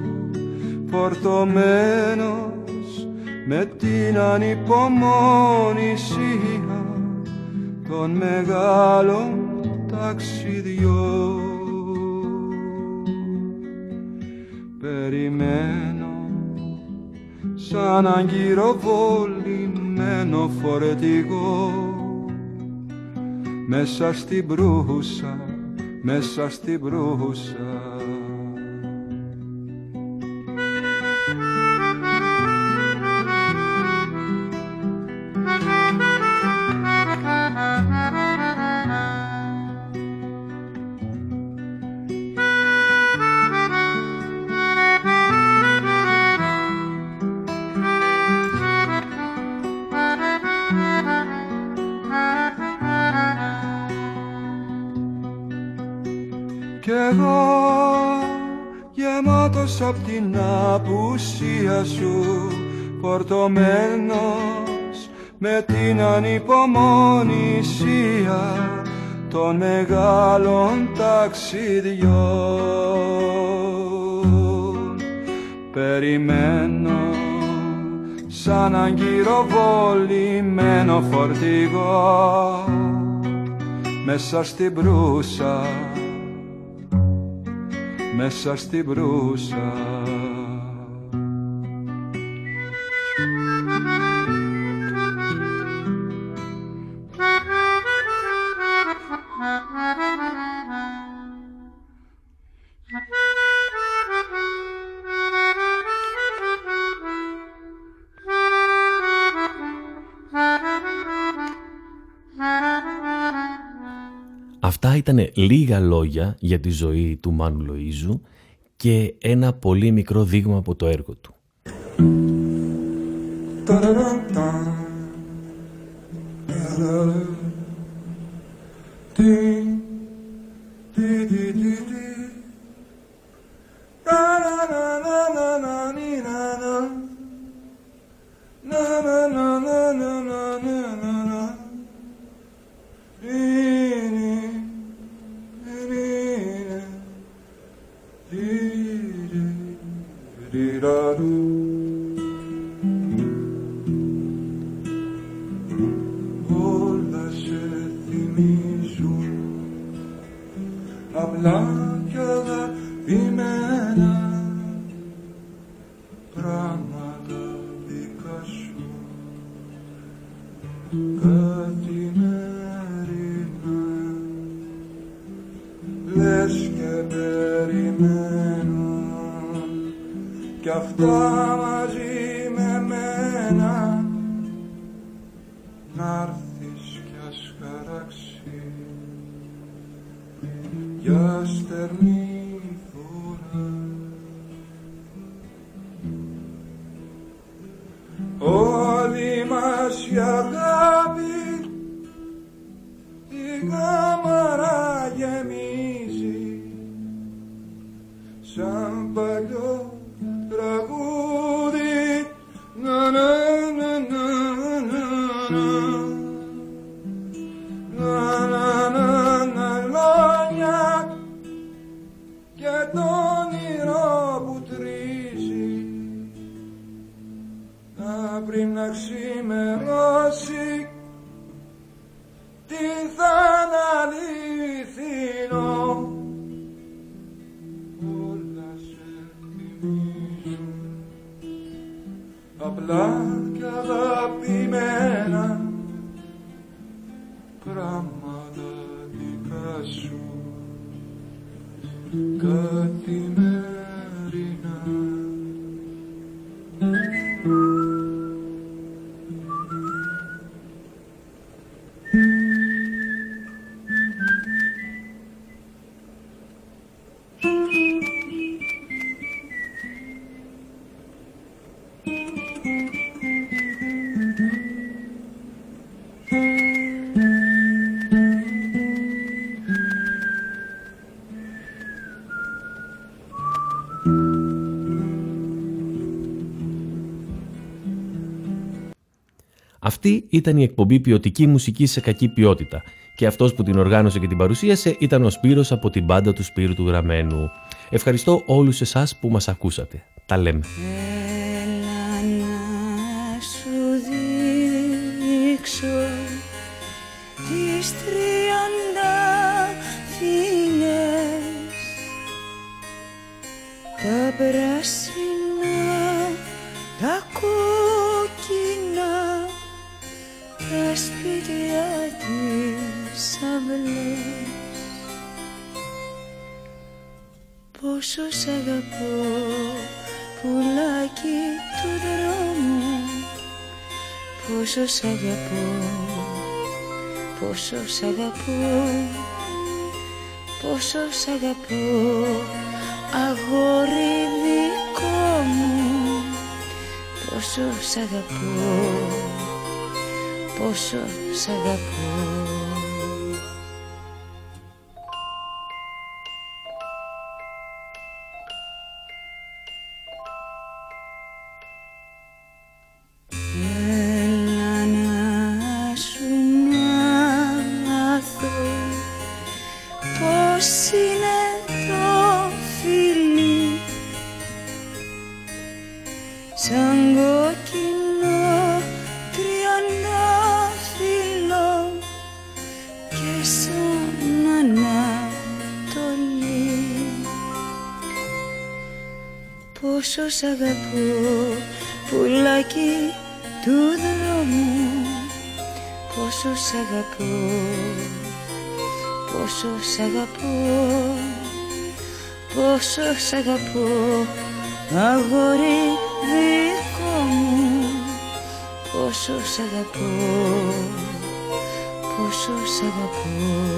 φορτωμένος με την ανυπομονησία των μεγάλων ταξιδιών, περιμένω σαν αγκυροβολημένο φορτηγό μέσα στην μπρούσα, μέσα στην μπρούσα. Κι εγώ γεμάτος απ' την απουσία σου, φορτωμένος με την ανυπομονησία των μεγάλων ταξιδιών, περιμένω σαν αγκυροβολημένο φορτηγό μέσα στην μπρούσα, μέσα στην μπρούσα. Αυτά ήταν λίγα λόγια για τη ζωή του Μάνου Λοΐζου και ένα πολύ μικρό δείγμα από το έργο του. παντού. Όλα σε θυμίζουν απλά κι αγαπημένα πράγματα δικά σου, καθημερινά. Λες και περιμένουν κι αυτά μαζί με μένα, να'ρθεις κι ας χαράξει για στερνή φορά. Όλη μας η αγάπη την κάμαρα γεμίζει σαν παλιό τραγούδι. Να, να, να, να, να, να, να, να, να, λόγια και το όνειρο που τρίζει. Να πριν να ξημερώσει τι θα είναι αληθινό. Όλα σε θυμίζουν απλά κι αγαπημένα πράγματα δικά σου, καθημερινά. Αυτή ήταν η εκπομπή ποιοτική μουσική σε κακή ποιότητα και αυτός που την οργάνωσε και την παρουσίασε ήταν ο Σπύρος από την μπάντα του Σπύρου του Γραμμένου. Ευχαριστώ όλους εσάς που μας ακούσατε. Τα λέμε. Έλα να σου δείξω τις τριάντα φιλιές, τα πράσινα, τα κόκκινα, τα σπίτια της αυλές. Πόσο σ' αγαπώ, πουλάκι του δρόμου, πόσο σ' αγαπώ, πόσο σ' αγαπώ, πόσο σ' αγαπώ, αγόρι δικό μου, πόσο σ' αγαπώ, πόσο σ' αγαπώ. Έλα να σου μάθω πώς είναι το φιλί, σαν κόκκινο τριαντάφυλλο και σαν Ανατολή. Πόσο σ' αγαπώ, πουλάκι του δρόμου, πόσο σ' αγαπώ, πόσο σ' αγαπώ, πόσο σ' αγαπώ, αγόρι δικό μου, πόσο σ' αγαπώ, πόσο σ' αγαπώ.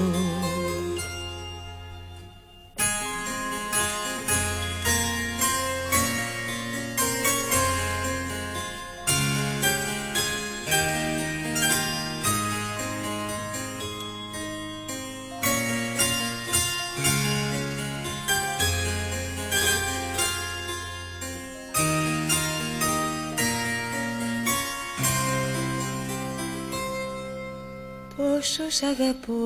Πόσο σ' αγαπώ,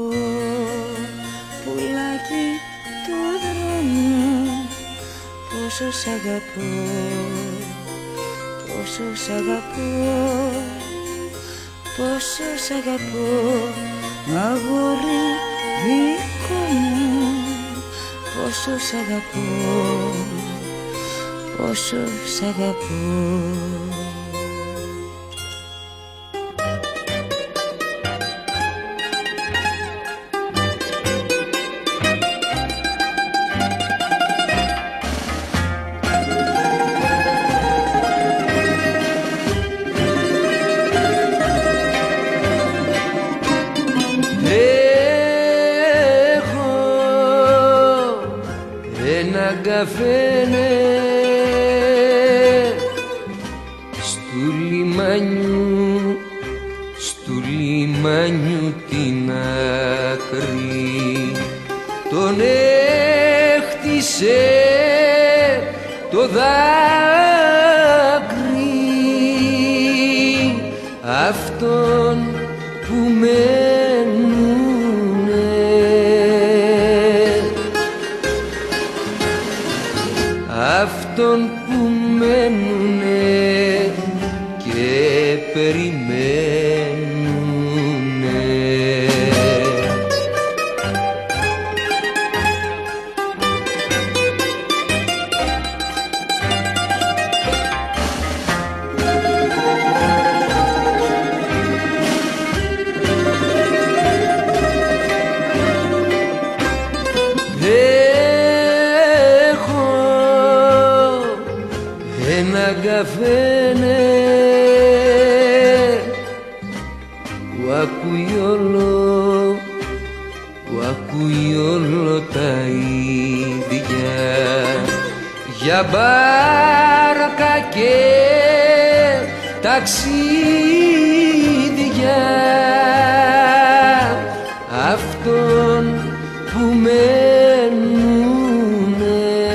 πουλάκι του δρόμου, πόσο σ' αγαπώ, πόσο σ' αγαπώ, πόσο σ' αγαπώ, αγόρι δικό μου, πόσο σ' αγαπώ, πόσο σ' αγαπώ. Καφένε στου λιμάνιου, στου λιμάνιου την άκρη τον έχτισε το δάκρυ αυτόν που μένουνε, αυτόν που μένουνε και περιμένουνε. Καφένε που ακούει όλο, που ακούει όλο τα ίδια για μπάρκα και ταξίδια αυτόν που μένουνε,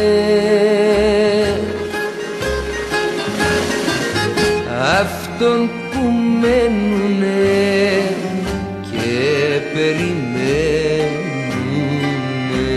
αυτόν που μένουνε και περιμένουνε.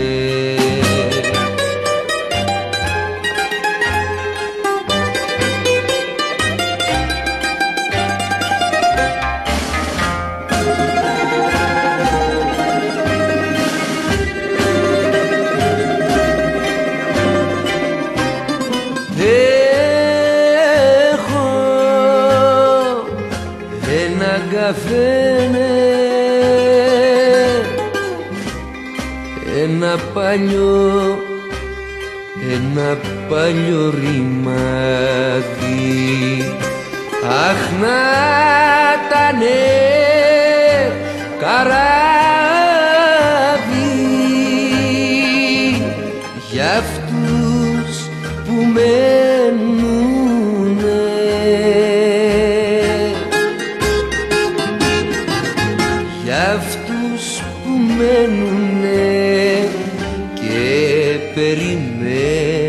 Καφένε ένα παλιό, ένα παλιό ρημάδι, αχ να ήτανε καράβι για αυτούς που μένουνε, αυτούς που μένουνε και περιμένουν.